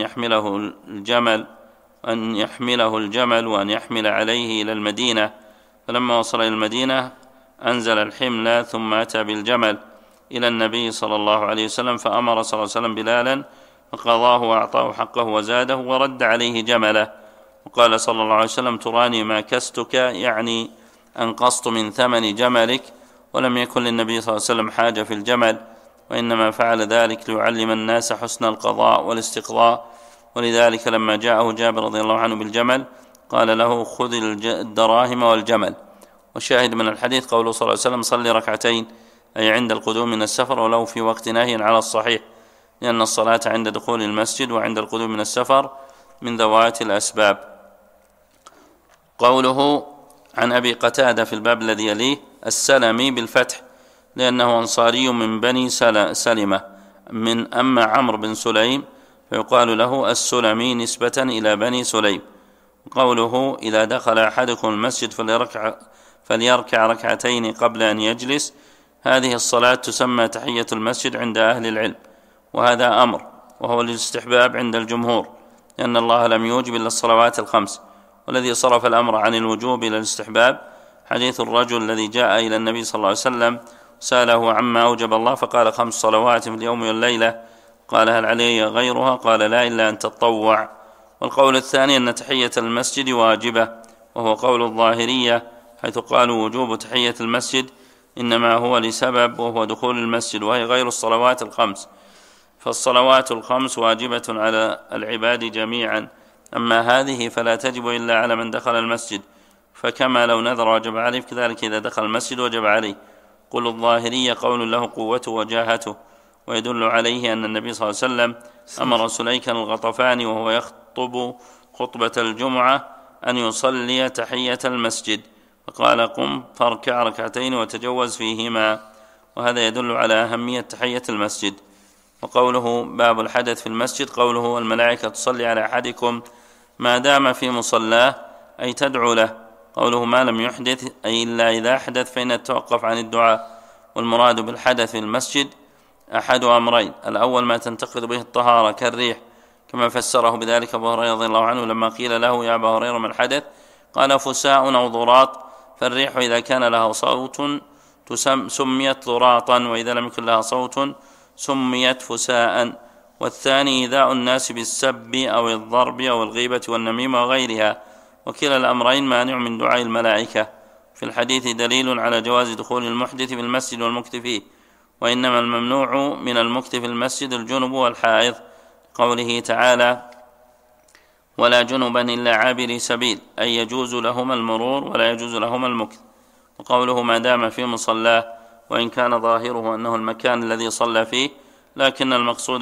يحمله الجمل وأن يحمل عليه إلى المدينة، فلما وصل إلى المدينة أنزل الحمل ثم أتى بالجمل إلى النبي صلى الله عليه وسلم، فأمر صلى الله عليه وسلم بلالا فقضاه وأعطاه حقه وزاده ورد عليه جمله، وقال صلى الله عليه وسلم: تراني ما كستك، يعني أنقصت من ثمن جملك. ولم يكن للنبي صلى الله عليه وسلم حاجة في الجمل، وإنما فعل ذلك ليعلم الناس حسن القضاء والاستقضاء. ولذلك لما جاءه جابر رضي الله عنه بالجمل قال له: خذ الدراهم والجمل. وشاهد من الحديث قوله صلى الله عليه وسلم: صلي ركعتين، أي عند القدوم من السفر، ولو في وقت نهي على الصحيح، لأن الصلاة عند دخول المسجد وعند القدوم من السفر من ذوات الأسباب. قوله عن أبي قتادة في الباب الذي يليه: السلمي بالفتح، لأنه أنصاري من بني سلمة، من أما عمرو بن سليم فيقال له السلمي نسبة إلى بني سليم. قوله إذا دخل أحدكم المسجد فليركع ركعتين قبل أن يجلس، هذه الصلاة تسمى تحية المسجد عند أهل العلم، وهذا أمر، وهو الاستحباب عند الجمهور، لأن الله لم يوجب إلا الصلوات الخمس. والذي صرف الأمر عن الوجوب إلى الاستحباب حديث الرجل الذي جاء إلى النبي صلى الله عليه وسلم سأله عما أوجب الله، فقال: 5 صلوات في اليوم والليلة. قال: هل علي غيرها؟ قال: لا، إلا أن تطوع. والقول الثاني أن تحية المسجد واجبة، وهو قول الظاهرية، حيث قالوا وجوب تحية المسجد إنما هو لسبب، وهو دخول المسجد، وهي غير الصلوات الخمس، فالصلوات الخمس واجبة على العباد جميعا، أما هذه فلا تجب إلا على من دخل المسجد، فكما لو نذر وجب عليه، كذلك إذا دخل المسجد وجب عليه. قل الظاهرية قول له قوته وجاهته، ويدل عليه أن النبي صلى الله عليه وسلم أمر سليكا الغطفاني وهو يخطب خطبة الجمعة أن يصلي تحية المسجد، فقال: قم فاركع ركعتين وتجوز فيهما، وهذا يدل على أهمية تحية المسجد. وقوله باب الحدث في المسجد، قوله الملائكة تصلي على أحدكم ما دام في مصلاه، أي تدعو له. قوله ما لم يحدث، أي إلا إذا أحدث فإن يتوقف عن الدعاء. والمراد بالحدث في المسجد أحد أمرين: الأول ما تنتقد به الطهارة كالريح، كما فسره بذلك أبو هريرة رضي الله عنه لما قيل له: يا أبا هريرة ما الحدث؟ قال: فساء أو ضراط، فالريح إذا كان لها صوت سميت ضراطا، وإذا لم يكن لها صوت سميت فساء. والثاني إيذاء الناس بالسب أو الضرب أو الغيبة والنميمة وغيرها، وكلا الأمرين مانع من دعاء الملائكة. في الحديث دليل على جواز دخول المحدث في المسجد والمكث فيه، وإنما الممنوع من المكث في المسجد الجنب والحائض، قوله تعالى: ولا جنبا إلا عابري سبيل، أي يجوز لهما المرور ولا يجوز لهما المكث. وقوله ما دام في مصلاه، وإن كان ظاهره أنه المكان الذي صلى فيه، لكن المقصود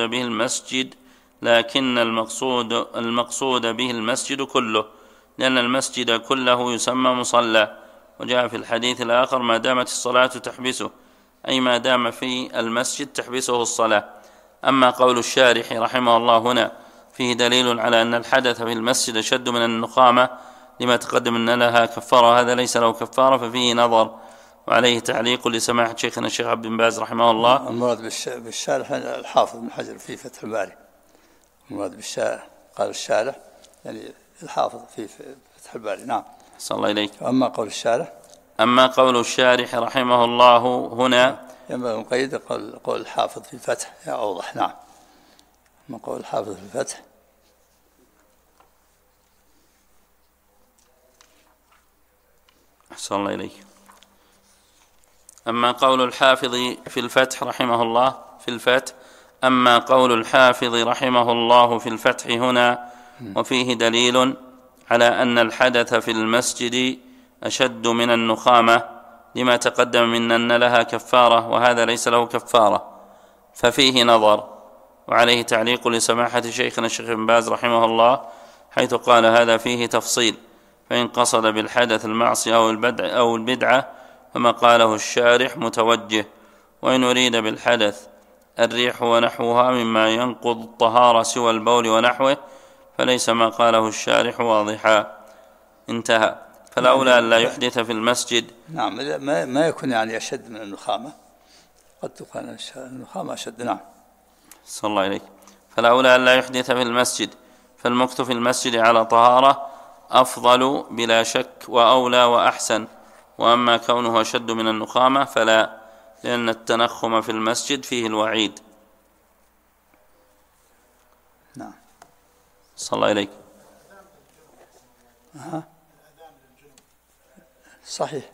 به المسجد كله، لأن المسجد كله يسمى مصلى. وجاء في الحديث الآخر: ما دامت الصلاة تحبسه، أي ما دام في المسجد تحبسه الصلاة. أما قول الشارح رحمه الله هنا فيه دليل على أن الحدث في المسجد أشد من النخامة لما تقدم أن لها كفارة، هذا ليس له كفارة، ففيه نظر. وعليه تعليق لسماحة شيخنا الشيخ عبد بن باز رحمه الله. المراد بالشارح الحافظ بن حجر في فتح الباري، المراد بالشارح قال الشارح يعني الحافظ في فتح الباري. نعم. صلى الله إليك. أما قول الشارح رحمه الله هنا ينبغي نقيد قول الحافظ في الفتح أوضح. نعم. أما قول الحافظ في الفتح أحسن الله إليك. أما قول الحافظ في الفتح رحمه الله في الفتح هنا وفيه دليل على أن الحدث في المسجد أشد من النخامة لما تقدم من أن لها كفارة، وهذا ليس له كفارة، ففيه نظر. وعليه تعليق لسماحة شيخنا الشيخ بن باز رحمه الله، حيث قال هذا فيه تفصيل، فإن قصد بالحدث المعصية أو البدعة فما قاله الشارح متوجه، وإن أريد بالحدث الريح ونحوها مما ينقض الطهارة سوى البول ونحوه فليس ما قاله الشارح واضحا. انتهى. فالأولى أن لا يحدث في المسجد. نعم. ما يكون يعني أشد من النخامة، قد تكون النخامة أشد. نعم. صلى الله عليك. فالأولى أن لا يحدث في المسجد، فالمكث في المسجد على طهارة أفضل بلا شك وأولى وأحسن. وأما كونه أشد من النخامة فلا، لأن التنخم في المسجد فيه الوعيد. نعم. صلى الله عليك. صحيح،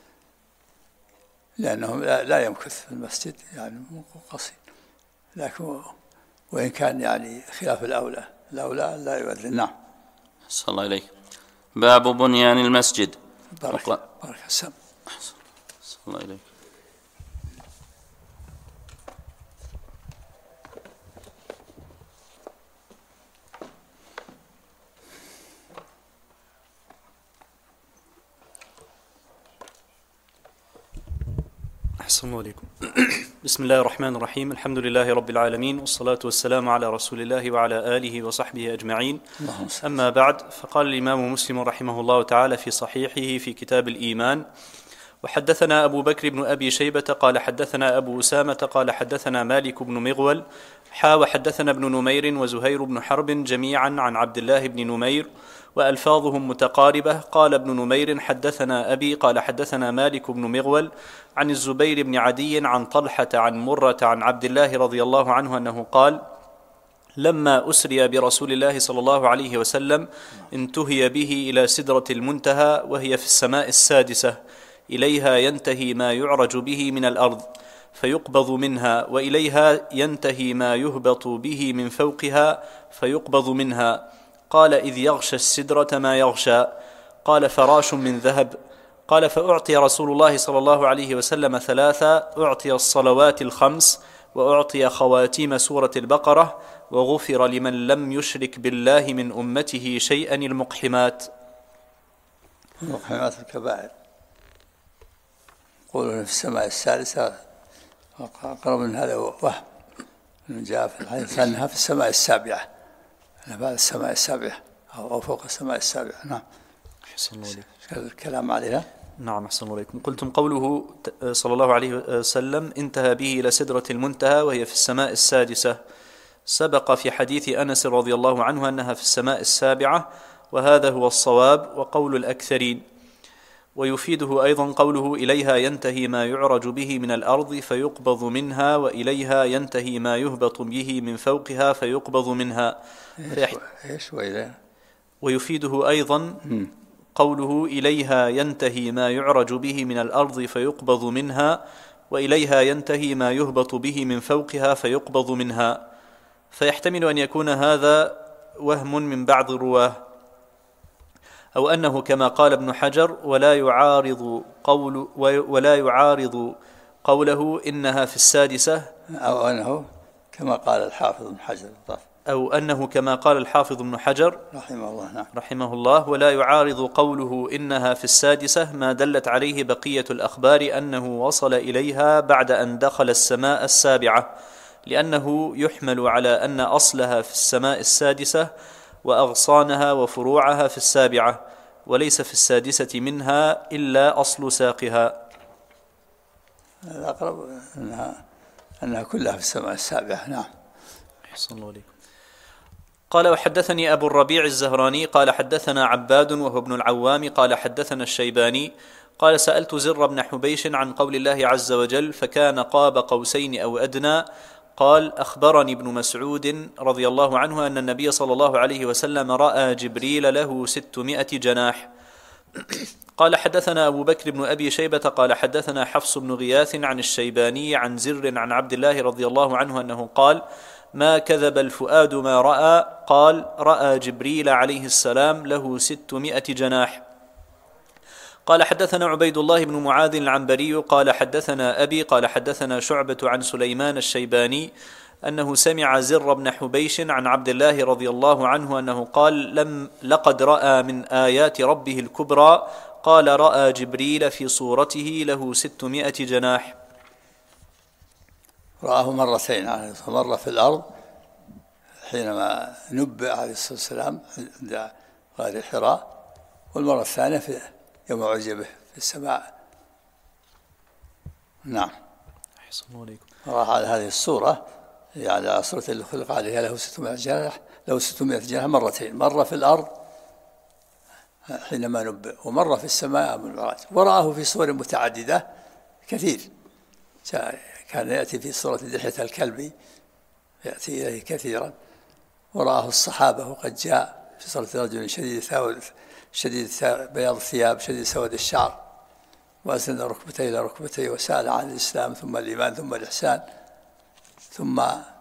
لأنه لا يمكث في المسجد يعني قصير، لكن وإن كان يعني خلاف الأولى لا يؤذن. نعم. صلى الله عليك. باب بنيان المسجد. بارك السلام. صلى الله عليك. أحسن الله عليكم. بسم الله الرحمن الرحيم، الحمد لله رب العالمين، والصلاة والسلام على رسول الله وعلى آله وصحبه أجمعين. أما بعد، فقال الإمام مسلم رحمه الله تعالى في صحيحه في كتاب الإيمان: وحدثنا أبو بكر بن أبي شيبة قال حدثنا أبو أسامة قال حدثنا مالك بن مغول وحدثنا ابن نمير وزهير بن حرب جميعا عن عبد الله بن نمير وألفاظهم متقاربة. قال ابن نمير حدثنا أبي قال حدثنا مالك بن مغول عن الزبير بن عدي عن طلحة عن مرة عن عبد الله رضي الله عنه أنه قال: لما أسري برسول الله صلى الله عليه وسلم انتهي به إلى سدرة المنتهى وهي في السماء السادسة، إليها ينتهي ما يعرج به من الأرض فيقبض منها، وإليها ينتهي ما يهبط به من فوقها فيقبض منها. قال: إذ يغشى السدرة ما يغشى. قال: فراش من ذهب. قال: فأعطي رسول الله صلى الله عليه وسلم 3، أعطي الصلوات الخمس، وأعطي خواتيم سورة البقرة، وغفر لمن لم يشرك بالله من أمته شيئا المقحمات. المقحمات الكبائر، يقولون في السماء السادسة، أقرب من هذا وهم، من جاء في الحديث أنها في السماء السابعة، أنها بعد السماء السابعة أو فوق السماء السابعة. نعم. أحسن الله عليك. الكلام عليها. نعم. أحسن الله عليكم. قلتم قوله صلى الله عليه وسلم انتهى به إلى سدرة المنتهى وهي في السماء السادسة، سبق في حديث أنس رضي الله عنه أنها في السماء السابعة، وهذا هو الصواب وقول الأكثرين. ويفيده أيضا قوله: إليها ينتهي ما يعرج به من الأرض فيقبض منها، وإليها ينتهي ما يهبط به من فوقها فيقبض منها. ويفيده أيضا قوله: إليها ينتهي ما يعرج به من الأرض فيقبض منها، وإليها ينتهي ما يهبط به من فوقها فيقبض منها. فيحتمل أن يكون هذا وهم من بعض الرواه، أو أنه كما قال ابن حجر ولا يعارض قوله إنها في السادسة، أو أنه كما قال الحافظ ابن حجر، أو أنه كما قال الحافظ ابن حجر رحمه الله. نعم. رحمه الله. ولا يعارض قوله إنها في السادسة ما دلت عليه بقية الأخبار أنه وصل إليها بعد أن دخل السماء السابعة، لأنه يحمل على أن أصلها في السماء السادسة وأغصانها وفروعها في السابعة، وليس في السادسة منها إلا أصل ساقها. الأقرب أنها كلها في السماء السابعة. نعم. أحسن الله عليكم. قال: وحدثني أبو الربيع الزهراني قال حدثنا عباد وهو ابن العوام قال حدثنا الشيباني قال: سألت زر بن حبيش عن قول الله عز وجل: فكان قاب قوسين أو أدنى. قال: أخبرني ابن مسعود رضي الله عنه أن النبي صلى الله عليه وسلم رأى جبريل له 600 جناح. قال: حدثنا أبو بكر بن أبي شيبة قال حدثنا حفص بن غياث عن الشيباني عن زر عن عبد الله رضي الله عنه أنه قال: ما كذب الفؤاد ما رأى. قال: رأى جبريل عليه السلام له 600 جناح. قال: حدثنا عبيد الله بن معاذ العنبري قال حدثنا أبي قال حدثنا شعبة عن سليمان الشيباني أنه سمع زر بن حبيش عن عبد الله رضي الله عنه أنه قال: لقد رأى من آيات ربه الكبرى. قال: رأى جبريل في صورته له 600 جناح. رآه مرتين، مرة في الأرض حينما نبأ عليه الصلاة والسلام عند غار حراء، والمرة الثانية في يوم عرج به في السماء. نعم. أحسن الله عليكم. رأى على هذه الصورة، على صورة اللي خلق عليها له 600 جناح، له 600 جناح مرتين، مرة في الأرض حينما نبأ، ومرة في السماء من المعراج. ورآه في صور متعددة كثير، كان يأتي في صورة دحية الكلب، يأتي إليه كثيرا. ورآه الصحابة وقد جاء في صورة رجل شديد بياض الثياب شديد سواد الشعر، وأسند ركبتيه إلى ركبتيه وسأل عن الإسلام ثم الإيمان ثم الإحسان ثم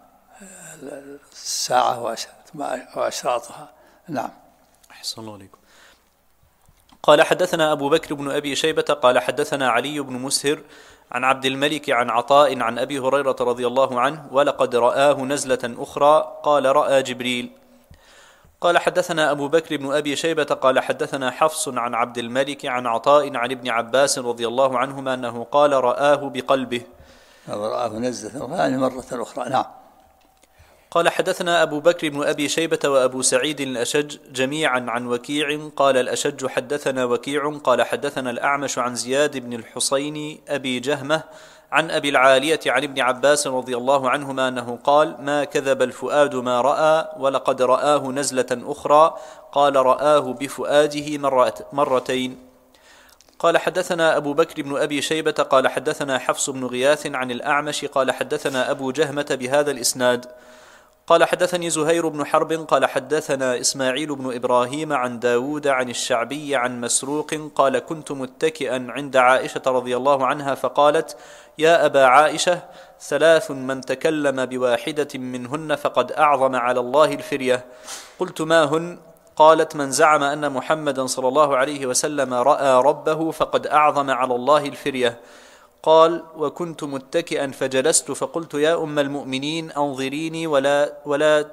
الساعة وأشراطها. نعم. أحسن الله عليكم. قال: حدثنا أبو بكر بن أبي شيبة قال حدثنا علي بن مسهر عن عبد الملك عن عطاء عن أبي هريرة رضي الله عنه: ولقد رآه نزلة أخرى. قال: رأى جبريل. قال: حدثنا أبو بكر بن أبي شيبة قال حدثنا حفص عن عبد الملك عن عطاء عن ابن عباس رضي الله عنهما أنه قال: رآه بقلبه. رآه نزلة يعني مرة أخرى. نعم. قال: حدثنا أبو بكر بن أبي شيبة وأبو سعيد الأشج جميعا عن وكيع. قال الأشج: حدثنا وكيع قال حدثنا الأعمش عن زياد بن الحصين أبي جهمة عن أبي العالية عن ابن عباس رضي الله عنهما أنه قال: ما كذب الفؤاد ما رأى، ولقد رآه نزلة أخرى. قال: رآه بفؤاده مرتين. قال: حدثنا أبو بكر بن أبي شيبة قال حدثنا حفص بن غياث عن الأعمش قال حدثنا أبو جهمة بهذا الإسناد. قال: حدثني زهير بن حرب قال حدثنا إسماعيل بن إبراهيم عن داود عن الشعبي عن مسروق قال: كنت متكئا عند عائشة رضي الله عنها فقالت: يا أبا عائشة، 3 من تكلم بواحدة منهن فقد أعظم على الله الفرية. قلت: ما هن؟ قالت: من زعم أن محمدا صلى الله عليه وسلم رأى ربه فقد أعظم على الله الفرية. قال: وكنت متكئا فجلست فقلت: يا أم المؤمنين أنظريني ولا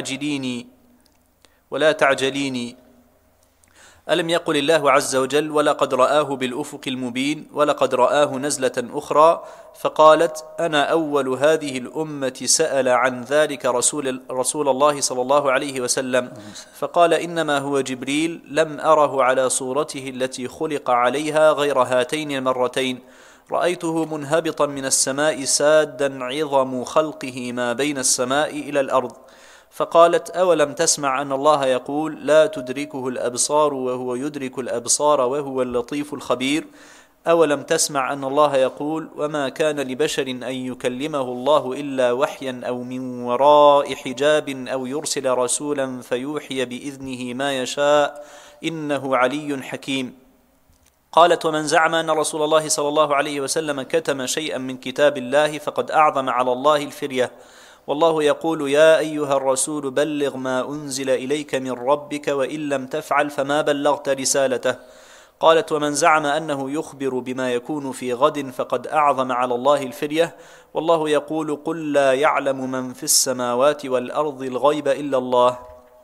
تعجليني. ألم يقل الله عز وجل: ولقد رآه بالأفق المبين، ولقد رآه نزلة أخرى؟ فقالت: أنا أول هذه الأمة سأل عن ذلك رسول الله صلى الله عليه وسلم، فقال: إنما هو جبريل، لم أره على صورته التي خلق عليها غير هاتين المرتين، رأيته منهبطا من السماء سادا عظم خلقه ما بين السماء إلى الأرض. فقالت: أولم تسمع أن الله يقول: لا تدركه الأبصار وهو يدرك الأبصار وهو اللطيف الخبير؟ أولم تسمع أن الله يقول: وما كان لبشر أن يكلمه الله إلا وحيا أو من وراء حجاب أو يرسل رسولا فيوحي بإذنه ما يشاء إنه علي حكيم. قالت: ومن زعم أن رسول الله صلى الله عليه وسلم كتم شيئا من كتاب الله فقد أعظم على الله الفرية، والله يقول: يا أيها الرسول بلغ ما أنزل إليك من ربك وإن لم تفعل فما بلغت رسالته. قالت: ومن زعم أنه يخبر بما يكون في غد فقد أعظم على الله الفرية، والله يقول: قل لا يعلم من في السماوات والأرض الغيب إلا الله.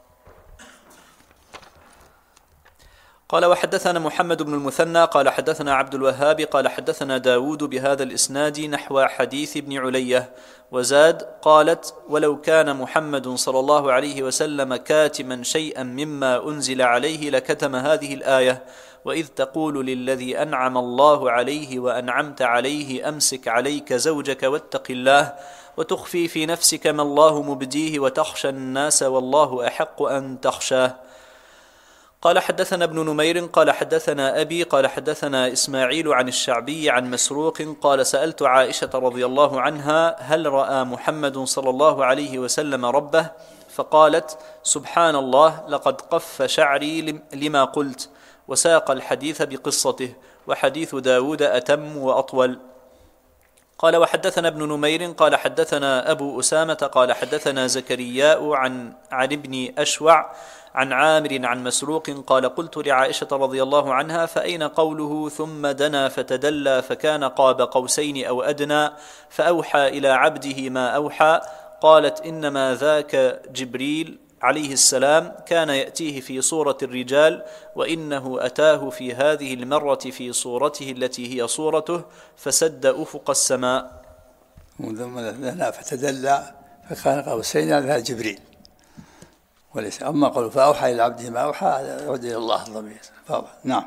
قال: وحدثنا محمد بن المثنى قال حدثنا عبد الوهاب قال حدثنا داود بهذا الإسناد نحو حديث ابن علية. وزاد: قالت: ولو كان محمد صلى الله عليه وسلم كاتما شيئا مما أنزل عليه لكتم هذه الآية: وإذ تقول للذي أنعم الله عليه وأنعمت عليه أمسك عليك زوجك واتق الله وتخفي في نفسك ما الله مبديه وتخشى الناس والله أحق أن تخشاه. قال: حدثنا ابن نمير قال حدثنا أبي قال حدثنا إسماعيل عن الشعبي عن مسروق قال: سألت عائشة رضي الله عنها: هل رأى محمد صلى الله عليه وسلم ربه؟ فقالت: سبحان الله، لقد قف شعري لما قلت. وساق الحديث بقصته، وحديث داود أتم وأطول. قال: وحدثنا ابن نمير قال حدثنا أبو أسامة قال حدثنا زكرياء عن ابن أشوع عن عامر عن مسروق قال: قلت لعائشة رضي الله عنها: فأين قوله ثم دنا فتدلى فكان قاب قوسين أو أدنى فأوحى إلى عبده ما أوحى؟ قالت: إنما ذاك جبريل عليه السلام كان يأتيه في صورة الرجال، وإنه أتاه في هذه المرة في صورته التي هي صورته فسد أفق السماء. ثم دنا فتدلى فكان قوسين، هذا جبريل. وليس أما قالوا فأوحى إلى عبده ما أوحى يعود إلى الله الضمير. نعم.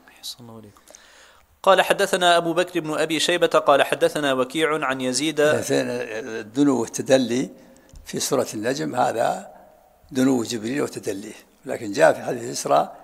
قال: حدثنا أبو بكر بن أبي شيبة قال حدثنا وكيع عن يزيد. الدنو والتدلي في سورة النجم هذا دنو جبريل وتدليه، لكن جاء في حديث الإسراء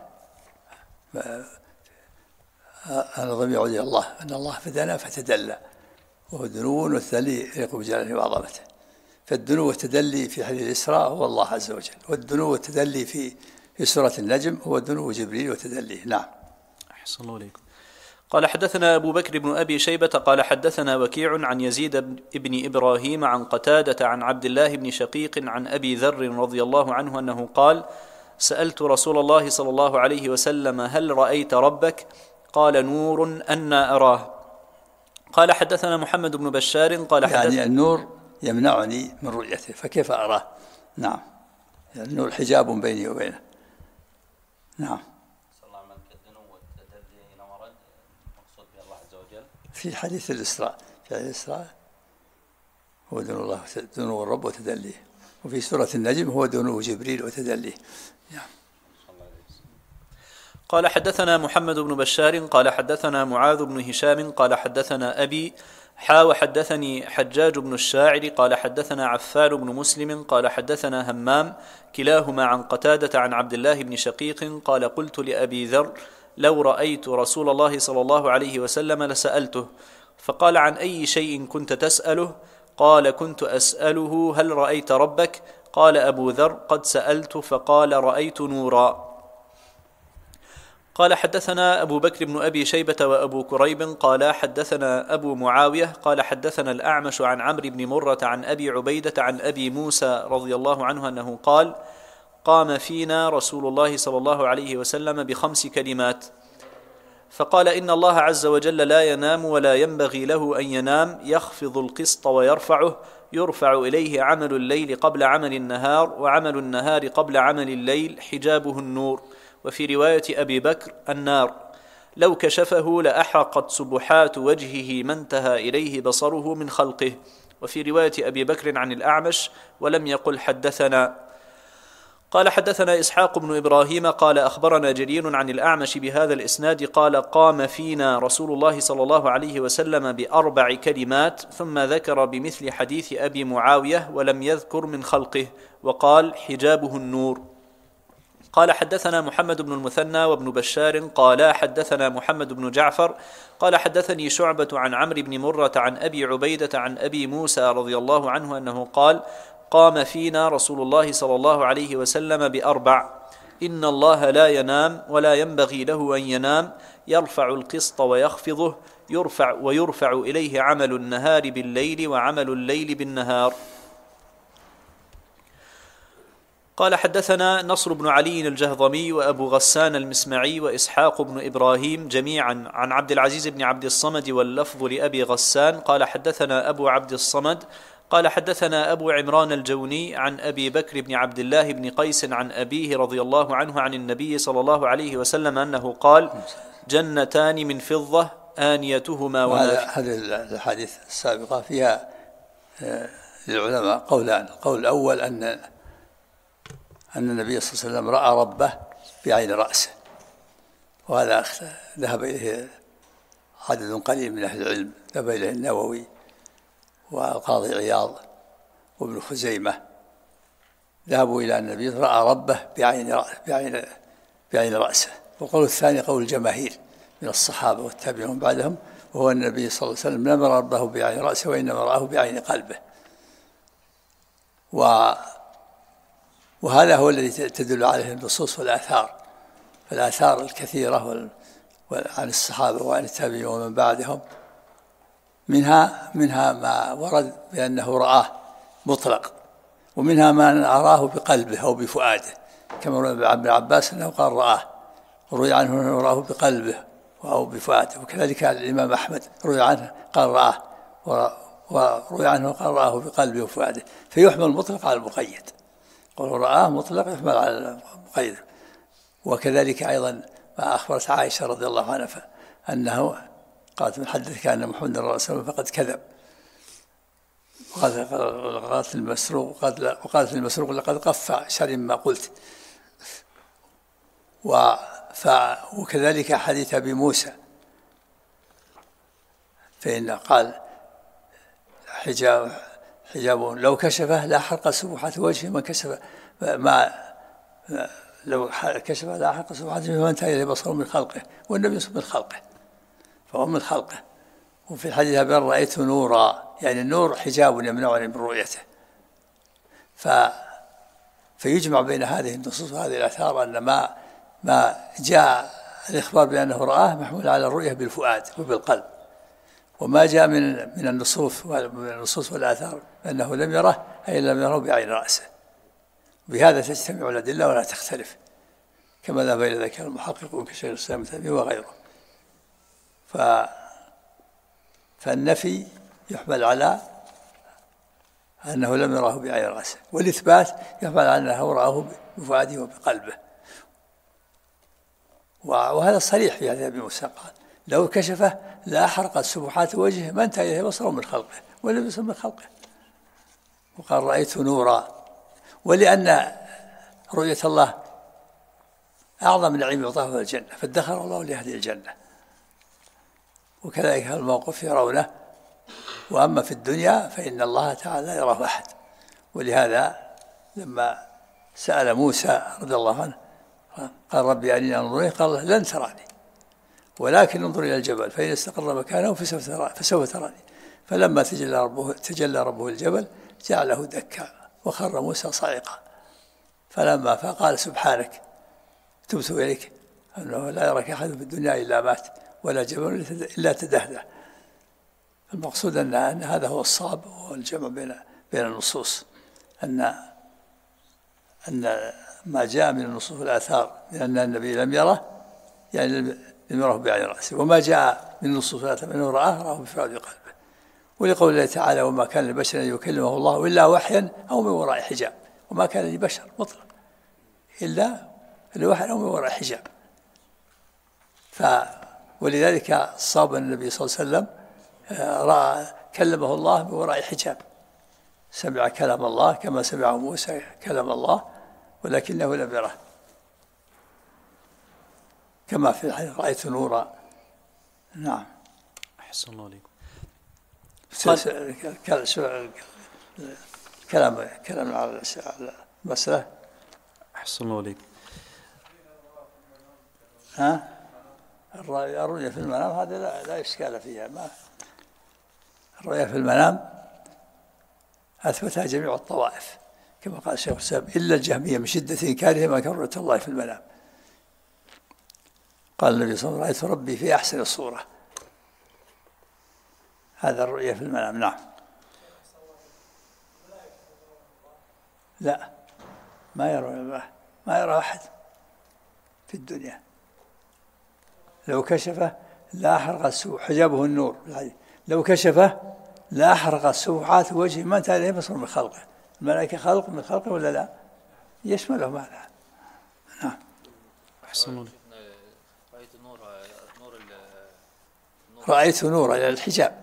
أنا ضمير يعود إلى الله، أن الله فدنا فتدلى، وهو دنو والتدلي يليق بجلاله وعظمته. فالدنو والتدلي في حديث الإسراء هو الله عز وجل، والدنو والتدلي في سورة النجم هو دنو جبريل وتدليه. نعم. أحسن الله عليكم. قال: حدثنا أبو بكر بن أبي شيبة قال حدثنا وكيع عن يزيد بن إبراهيم عن قتادة عن عبد الله بن شقيق عن أبي ذر رضي الله عنه أنه قال: سألت رسول الله صلى الله عليه وسلم: هل رأيت ربك؟ قال: نور أنا أراه. قال: حدثنا محمد بن بشار قال يعني النور يمنعني من رؤيته فكيف أراه؟ نعم، يعني النور حجاب بيني وبينه. نعم. في حديث الإسراء، في حديث الإسراء هو دنو الله دنو الرب وتدليه، وفي سورة النجم هو دنو جبريل وتدليه. نعم. قال: حدثنا محمد بن بشار قال حدثنا معاذ بن هشام قال حدثنا أبي وحدثني حجاج بن الشاعر قال حدثنا عفان بن مسلم قال حدثنا همام كلاهما عن قتادة عن عبد الله بن شقيق قال: قلت لأبي ذر: لو رأيت رسول الله صلى الله عليه وسلم لسألته. فقال: عن أي شيء كنت تسأله؟ قال: كنت أسأله: هل رأيت ربك؟ قال أبو ذر: قد سألت فقال: رأيت نورا. قال: حدثنا أبو بكر بن أبي شيبة وأبو كريب قال حدثنا أبو معاوية قال حدثنا الأعمش عن عمرو بن مرة عن أبي عبيدة عن أبي موسى رضي الله عنه أنه قال: قام فينا رسول الله صلى الله عليه وسلم ب5 كلمات، فقال: إن الله عز وجل لا ينام ولا ينبغي له أن ينام، يخفض القسط ويرفعه، يرفع إليه عمل الليل قبل عمل النهار، وعمل النهار قبل عمل الليل، حجابه النور. وفي رواية أبي بكر: النار، لو كشفه لأحرقت سبحات وجهه ما انتهى إليه بصره من خلقه. وفي رواية أبي بكر عن الأعمش ولم يقل حدثنا. قال: حدثنا إسحاق بن إبراهيم قال أخبرنا جرير عن الأعمش بهذا الإسناد قال: قام فينا رسول الله صلى الله عليه وسلم ب4 كلمات، ثم ذكر بمثل حديث أبي معاوية ولم يذكر من خلقه، وقال: حجابه النور. قال: حدثنا محمد بن المثنى وابن بشار قال حدثنا محمد بن جعفر قال حدثني شعبة عن عمرو بن مرة عن أبي عبيدة عن أبي موسى رضي الله عنه أنه قال: قام فينا رسول الله صلى الله عليه وسلم ب4: إن الله لا ينام ولا ينبغي له أن ينام، يرفع القسط ويخفضه، ويرفع إليه عمل النهار بالليل وعمل الليل بالنهار. قال حدثنا نصر بن علي الجهضمي وأبو غسان المسمعي وإسحاق بن إبراهيم جميعا عن عبد العزيز بن عبد الصمد، واللفظ لأبي غسان. قال حدثنا أبو عبد الصمد قال حدثنا أبو عمران الجوني عن أبي بكر بن عبد الله بن قيس عن أبيه رضي الله عنه عن النبي صلى الله عليه وسلم أنه قال: جنتان من فضة آنيتهما ونافذ. هذه الحديث السابقة فيها للعلماء قولان. القول الأول أن النبي صلى الله عليه وسلم رأى ربه بعين رأسه، وهذا ذهب إليه عدد قليل من أهل العلم، ذهب إليه النووي والقاضي عياض وابن خزيمة، ذهبوا إلى النبي رأى ربه بعين رأسه. والقول الثاني قول الجماهير من الصحابة والتابعين بعدهم، وهو النبي صلى الله عليه وسلم لم يرى ربه بعين رأسه وإنما رآه بعين قلبه. وهذا هو الذي تدل عليه النصوص والآثار، فالآثار الكثيرة عن الصحابة وعن التابعين ومن بعدهم منها ما ورد بأنه رآه مطلق، ومنها ما أراه بقلبه أو بفؤاده، كما روى عن ابن عباس أنه قال رآه، وروي عنه أنه رآه بقلبه أو بفؤاده. وكذلك الإمام أحمد روي عنه قال رآه، وروي عنه قال رآه بقلبه وفؤاده، فيحمل المطلق على المقيد. قالوا رآه مطلق يحمل على المقيد. وكذلك أيضا ما أخبرت عائشة رضي الله عنها أنه قالت: من حدثك أن محمد رسول الله فقد كذب. وقالت المسروق لقد قف شر ما قلت. وكذلك حديث أبي موسى، فإن قال: حجاب لو كشفه لا حرق سبحات وجهه من كشف لو كشف لا حرق سبحات وجهه من انتهى إليه بصره من خلقه، والنبي من خلقه، فهو من خلقه. وفي الحديث أبي رأيت نورا، يعني النور حجاب يمنعني من رؤيته. فيجمع بين هذه النصوص وهذه الآثار أن ما جاء الإخبار بأنه رآه محمول على الرؤية بالفؤاد وبالقلب، وما جاء من النصوص والآثار أنه لم يره أي لم يره بعين رأسه. بهذا تجتمع الأدلة ولا تختلف، كما ذهب إلى ذلك المحققون كشيخ الإسلام ابن تيمية وغيره. فالنفي يحمل على أنه لم يراه بعين رأسه، والإثبات يحمل على أنه رآه بفؤاده وبقلبه. وهذا صريح في هذا أبي موسى قال: لو كشفه لا حرقت سبحات وجهه ما انتهى إليه بصره من خلقه، ولم يصل من خلقه. وقال: رأيت نورا. ولأن رؤية الله أعظم نعيم يعطاه الجنة، فادخر الله لأهل الجنة. وكذلك الموقف يرونه. وأما في الدنيا فإن الله تعالى يراه أحد. ولهذا لما سأل موسى رضي الله عنه قال: ربي أرني أنظر إليك، قال: لن تراني ولكن انظر إلى الجبل فإن استقر مكانه فسوف تراني. فلما تجلى ربه الجبل جعله دكا وخر موسى صاعقا. فلما فقال: سبحانك تبت إليك، أنه لا يراك أحد في الدنيا إلا مات ولا جبل إلا تدهده. المقصود أن هذا هو الصواب، والجمع بين النصوص، أن ما جاء من النصوص والآثار من أن النبي لم يره يعني لم يره بعين رأسه، وما جاء من النصوص والآثار أنه رآه بفؤاد قلبه. ولقول الله تعالى: وما كان لبشر أن يكلمه الله إلا وحيا أو من وراء حجاب. وما كان لبشر مطلق إلا وحيا أو من وراء حجاب. ولذلك صاب النبي صلى الله عليه وسلم كلمه الله من وراء حجاب، سمع كلام الله كما سمع موسى كلام الله ولكنه لم يره، كما في الحديث: رأيت نورا. نعم. أحسن الله عليكم. كلام على المسألة. أحسن الله عليكم. الرؤيا في المنام هذا لا إشكال فيها. الرؤيا في المنام أثبتها جميع الطوائف كما قال الشيخ الإسلام إلا الجهمية من شدة إنكارهم رؤية الله في المنام. قال النبي صلى الله عليه وسلم: رأيت ربي في أحسن الصورة. هذا الرؤية في المنام. نعم. لا، ما يرى الله، ما يرى أحد في الدنيا. لو كشفه لا أحرق السوء، حجابه النور. لو كشفه لا أحرق سبحات وجهه ما انتهى إليه بصر من خلقه. الملائكة خلق من خلقه ولا لا؟ يشمله معنى. نعم. أحسن. رأيت نورا إلى الحجاب.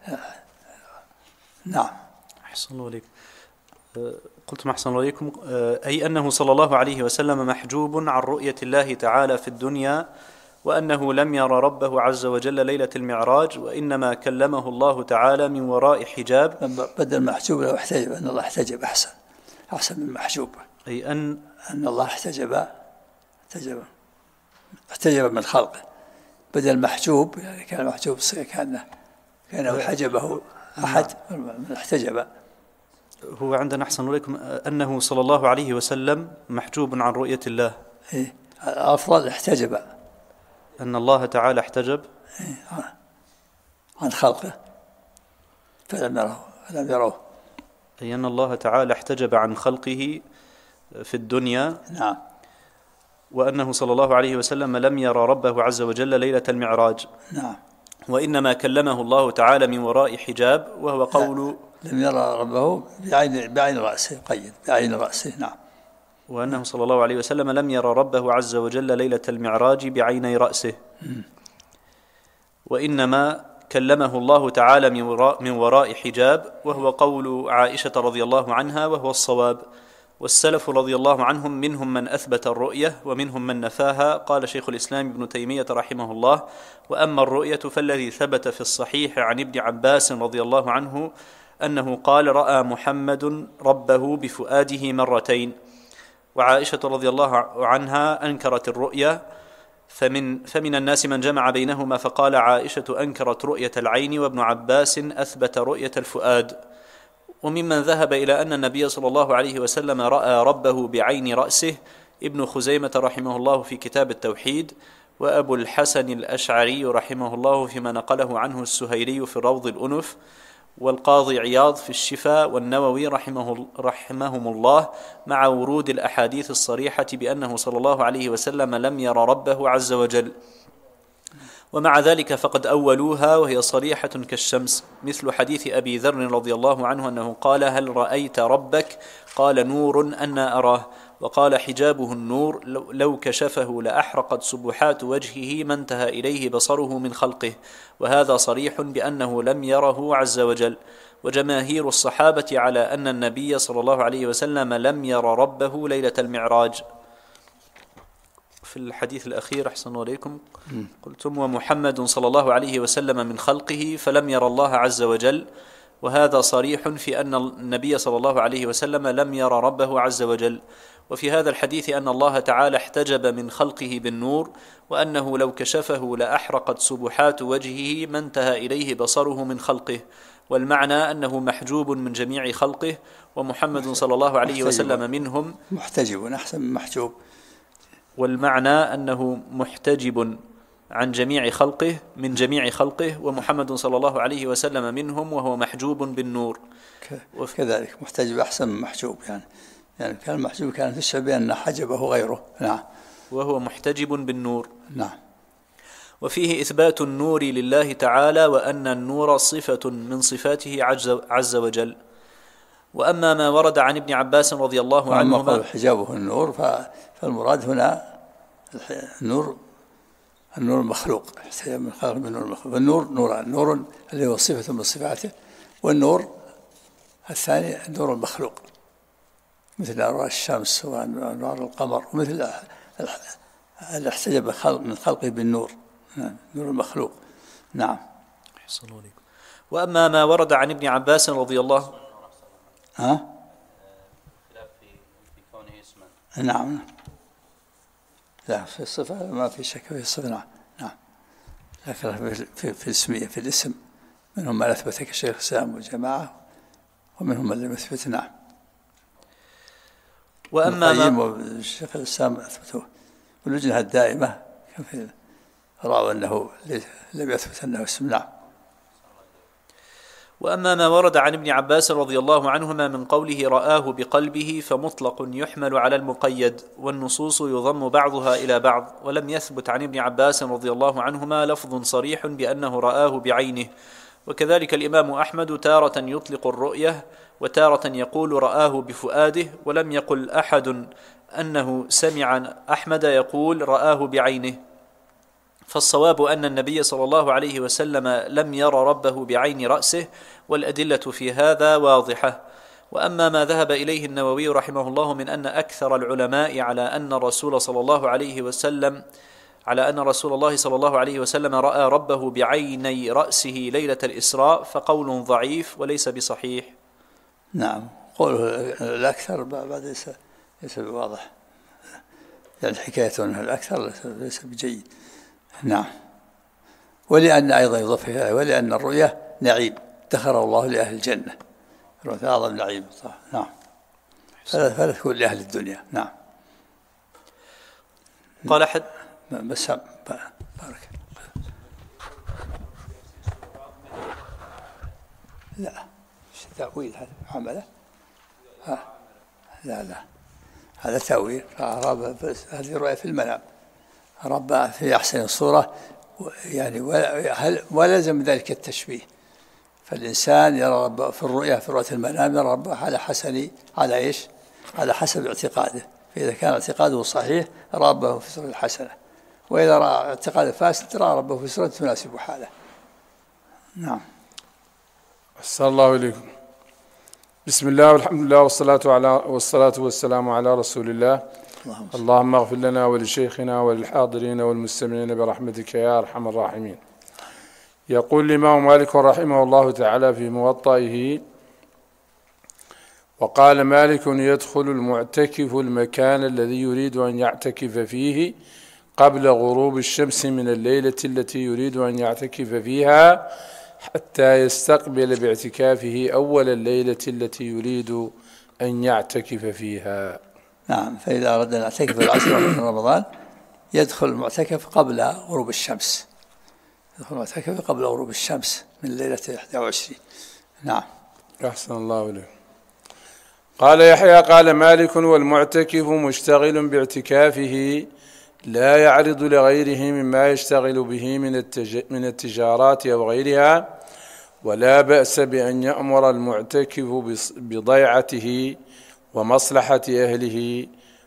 نعم. أحسن الله عليكم. قلتم أحسن الله عليكم، أي أنه صلى الله عليه وسلم محجوب عن رؤية الله تعالى في الدنيا، وأنه لم يرى ربه عز وجل ليلة المعراج، وإنما كلمه الله تعالى من وراء حجاب. بدل محجوب لو احتجب، أن الله احتجب أحسن من محجوب. أي أن الله احتجب من خلقه، بدل محجوب يعني كان محجوب كأنه حجبه أحد من احتجب. هو عندنا أحسن عليكم أنه صلى الله عليه وسلم محجوب عن رؤية الله. أفضل احتجب، أن الله تعالى احتجب عن خلقه فلم يروه. أي أن الله تعالى احتجب عن خلقه في الدنيا. نعم. وأنه صلى الله عليه وسلم لم يرى ربه عز وجل ليلة المعراج. نعم. وإنما كلمه الله تعالى من وراء حجاب، وهو قول لم يرى ربه بعين رأسه، قيد بعين رأسه. نعم. وأنه صلى الله عليه وسلم لم يرى ربه عز وجل ليلة المعراج بعيني رأسه، وإنما كلمه الله تعالى من وراء حجاب، وهو قول عائشة رضي الله عنها، وهو الصواب. والسلف رضي الله عنهم منهم من أثبت الرؤية ومنهم من نفاها. قال شيخ الإسلام ابن تيمية رحمه الله: وأما الرؤية فالذي ثبت في الصحيح عن ابن عباس رضي الله عنه أنه قال: رأى محمد ربه بفؤاده مرتين. وعائشة رضي الله عنها أنكرت الرؤية، فمن الناس من جمع بينهما فقال: عائشة أنكرت رؤية العين، وابن عباس أثبت رؤية الفؤاد. وممن ذهب إلى أن النبي صلى الله عليه وسلم رأى ربه بعين رأسه ابن خزيمة رحمه الله في كتاب التوحيد، وأبو الحسن الأشعري رحمه الله فيما نقله عنه السهيلي في روض الأنف، والقاضي عياض في الشفاء، والنووي رحمهم الله، مع ورود الأحاديث الصريحة بأنه صلى الله عليه وسلم لم ير ربه عز وجل. ومع ذلك فقد أولوها وهي صريحة كالشمس، مثل حديث أبي ذر رضي الله عنه أنه قال: هل رأيت ربك؟ قال: نور أنا أراه. وقال: حجابه النور، لو كشفه لأحرقت سبحات وجهه ما انتهى إليه بصره من خلقه. وهذا صريح بأنه لم يره عز وجل. وجماهير الصحابة على أن النبي صلى الله عليه وسلم لم ير ربه ليلة المعراج. في الحديث الأخير أحسن عليكم قلتم: ومحمد صلى الله عليه وسلم من خلقه فلم ير الله عز وجل. وهذا صريح في أن النبي صلى الله عليه وسلم لم ير ربه عز وجل. وفي هذا الحديث أن الله تعالى احتجب من خلقه بالنور، وأنه لو كشفه لأحرقت سبحات وجهه ما انتهى إليه بصره من خلقه. والمعنى أنه محجوب من جميع خلقه، ومحمد صلى الله عليه وسلم منهم. محتجب أحسن من محجوب. والمعنى أنه محتجب عن جميع خلقه من جميع خلقه، ومحمد صلى الله عليه وسلم منهم، وهو محجوب بالنور. كذلك محتجب أحسن من محجوب، يعني كان محجوب كان تشعر بأن حجبه غيره. نعم. وهو محتجب بالنور. نعم. وفيه إثبات النور لله تعالى، وأن النور صفة من صفاته عز وجل. وأما ما ورد عن ابن عباس رضي الله عنهما قال حجابه النور، فالمراد هنا النور المخلوق، من خلق من نور المخلوق. والنور نوران: نور اللي هو صفة من صفاته، والنور الثاني النور المخلوق، مثل أنوار الشمس وأنوار القمر، ومثل اللي احتجب من خلقه بالنور، نور المخلوق. نعم. أحسن الله عليكم. وأما ما ورد عن ابن عباس رضي الله خلاف في كونه اسما. نعم. لا، في الصفة ما في شك، في الصفة. نعم. لكن في الاسمية، في الاسم منهم من أثبت كشيخ الإسلام والجماعة، ومنهم من لم يثبت. نعم. وأما القيم والشيخ الإسلام أثبتوه، واللجنة الدائمة رأوا أنه لم يثبت أنه اسم. نعم. وأما ما ورد عن ابن عباس رضي الله عنهما من قوله رآه بقلبه فمطلق يحمل على المقيد، والنصوص يضم بعضها إلى بعض، ولم يثبت عن ابن عباس رضي الله عنهما لفظ صريح بأنه رآه بعينه. وكذلك الإمام أحمد تارة يطلق الرؤية وتارة يقول رآه بفؤاده، ولم يقل أحد أنه سمع أحمد يقول رآه بعينه. فالصواب أن النبي صلى الله عليه وسلم لم ير ربه بعين رأسه، والأدلة في هذا واضحة. وأما ما ذهب إليه النووي رحمه الله من أن أكثر العلماء على أن رسول صلى الله عليه وسلم رأى ربه بعيني رأسه ليلة الإسراء، فقول ضعيف وليس بصحيح. نعم، قوله الأكثر بعد ليس بواضح، يعني حكاية أنه الأكثر ليس بجيد. نعم. ولأن أيضا يضاف إليه ولأن الرؤية نعيم ادخره الله لأهل الجنة، الرؤية أعظم نعيم. نعم، فلا تكون لأهل الدنيا. نعم. قال حد بس بارك. لا تأويل هذا عمله. لا هذا تأويل. هذه رؤية في المنام، رب في أحسن الصورة، يعني ولا يلزم ذلك التشبيه. فالإنسان يرى ربه في الرؤيا، في رؤية المنام يرى ربه على حسب اعتقاده. فإذا كان اعتقاده صحيح رأى ربه في صورة حسنة، وإذا رأى اعتقاده فاسد رأى ربه في صورة تناسب حاله. نعم. أحسن الله إليكم. بسم الله والحمد لله والصلاة والسلام على رسول الله. اللهم اغفر لنا ولشيخنا وللحاضرين والمستمعين برحمتك يا أرحم الراحمين. يقول الإمام مالك رحمه الله تعالى في موطئه: وقال مالك: يدخل المعتكف المكان الذي يريد أن يعتكف فيه قبل غروب الشمس من الليلة التي يريد أن يعتكف فيها، حتى يستقبل باعتكافه أول الليلة التي يريد أن يعتكف فيها. نعم. فإذا أردنا أن نعتكف العشر من رمضان يدخل المعتكف قبل غروب الشمس، يدخل المعتكف قبل غروب الشمس من ليلة 21. نعم. أحسن الله إليك. قال يحيى: قال مالك: والمعتكف مشتغل باعتكافه لا يعرض لغيره مما يشتغل به من التجارات أو غيرها، ولا بأس بأن يأمر المعتكف بضيعته ومصلحة أهله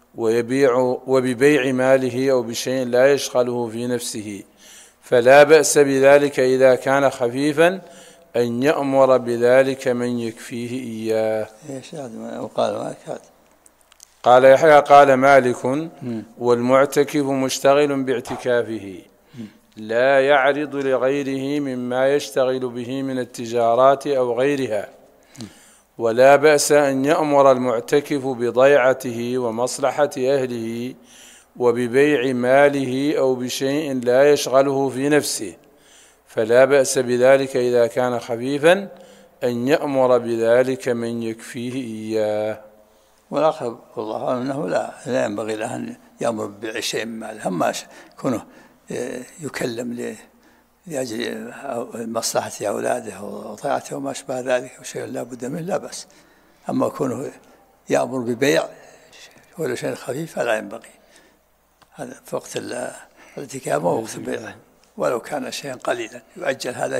وببيع ماله أو بشيء لا يشغله في نفسه، فلا بأس بذلك إذا كان خفيفا أن يأمر بذلك من يكفيه إياه. قال يحيى: قال مالك: والمعتكف مشتغل باعتكافه لا يعرض لغيره مما يشتغل به من التجارات أو غيرها، ولا بأس أن يأمر المعتكف بضيعته ومصلحة أهله وببيع ماله أو بشيء لا يشغله في نفسه، فلا بأس بذلك إذا كان خفيفا أن يأمر بذلك من يكفيه إياه. والآخر والله أعلم أنه لا ينبغي له أن يأمر ببيع شيء من ماله، أما كونه يكلم لأجل مصلحة أولاده وضيعته وما أشبه ذلك وشيء لا بد منه لا بأس. أما كونه يأمر ببيع ولا شيء خفيف فلا ينبغي. هذا في وقت الاعتكاف ووقت البيع، ولو كان شيئا قليلا يؤجل هذا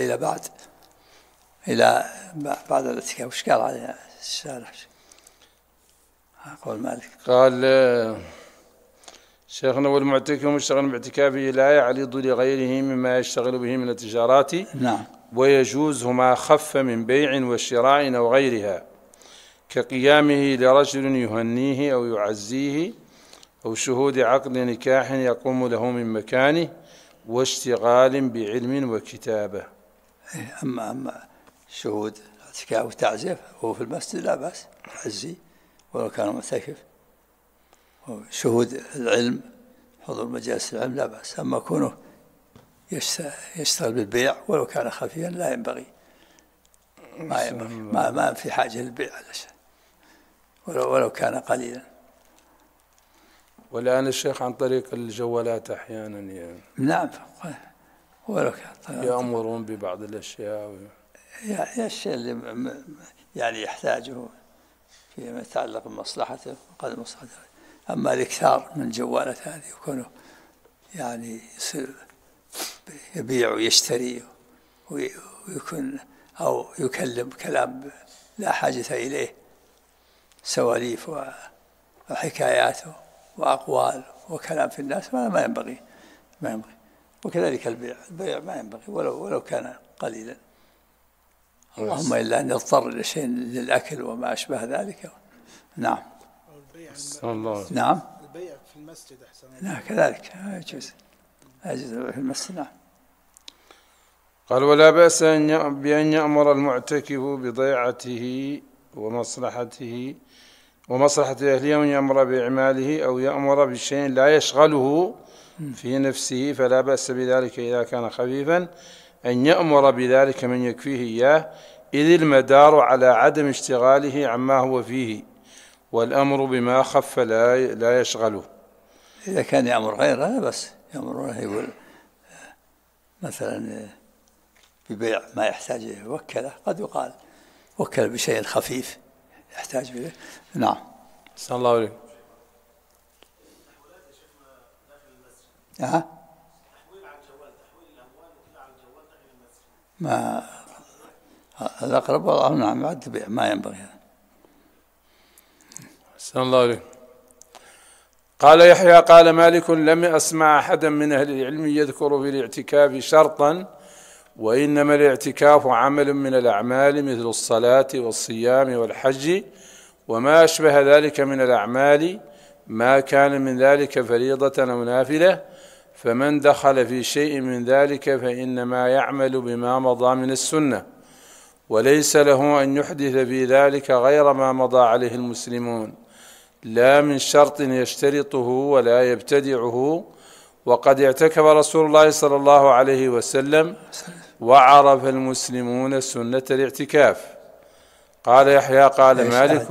إلى بعد الاعتكاف. وش قال عليه الشارح؟ قول مالك. قال شيخنا: والمعتكف مشتغل باعتكافه لا يعرض لغيره مما يشتغل به من التجارات. نعم. ويجوز ما خف من بيع وشراء أو غيرها، كقيامه لرجل يهنيه أو يعزيه، أو شهود عقد نكاح يقوم له من مكانه، واشتغال بعلم وكتابة. أما شهود اعتكاف وتعزية وهو في المسجد لا بأس يعزي ولو كان معتكف، شهود العلم حضور مجالس العلم لا بأس. أما كونه يشتغل بالبيع ولو كان خفيا لا ينبغي، ما في حاجة للبيع على شيء ولو كان قليلا. والآن الشيخ عن طريق الجوالات أحيانا يعني نعم، ولو كان يأمرون ببعض الأشياء يعني الشيء اللي يعني يحتاجه فيما يتعلق بمصلحته وقدر مصلحته. أما الإكثار من الجوالات هذه يكونه يعني يصير يبيع ويشتري ويكون أو يكلم كلام لا حاجة إليه، سواليف وحكايات وأقوال وكلام في الناس ما ينبغي. وكذلك البيع ما ينبغي ولو كان قليلا، اللهم إلا أن يضطر لشيء للأكل وما أشبه ذلك. نعم. نعم. البيع في المسجد أحسن. نعم كذلك يجوز في المسجد. نعم. قال ولا بأس بأن يأمر المعتكف بضيعته ومصلحة أهله، وأن يأمر بإعماله أو يأمر بشيء لا يشغله في نفسه فلا بأس بذلك إذا كان خفيفا أن يأمر بذلك من يكفيه إياه، إذ المدار على عدم اشتغاله عما هو فيه، والأمر بما خف لا يشغله. إذا كان يأمر غيره لا بس يأمر، يقول مثلا ببيع ما يحتاج إليه وكله، قد يقال وكل بشيء خفيف يحتاج إليه. نعم. صلى الله عليه. ما الأقرب والله نعم البيع ما ينبغي. صلى الله عليه. قال يحيى قال مالك لم أسمع أحدا من أهل العلم يذكر في الاعتكاف شرطا، وإنما الاعتكاف عمل من الأعمال مثل الصلاة والصيام والحج وما أشبه ذلك من الأعمال، ما كان من ذلك فريضة أو نافلة، فمن دخل في شيء من ذلك فإنما يعمل بما مضى من السنة، وليس له أن يحدث في ذلك غير ما مضى عليه المسلمون، لا من شرط يشترطه ولا يبتدعه. وقد اعتكف رسول الله صلى الله عليه وسلم وعرف المسلمون سنة الاعتكاف. قال يحيى قال مالك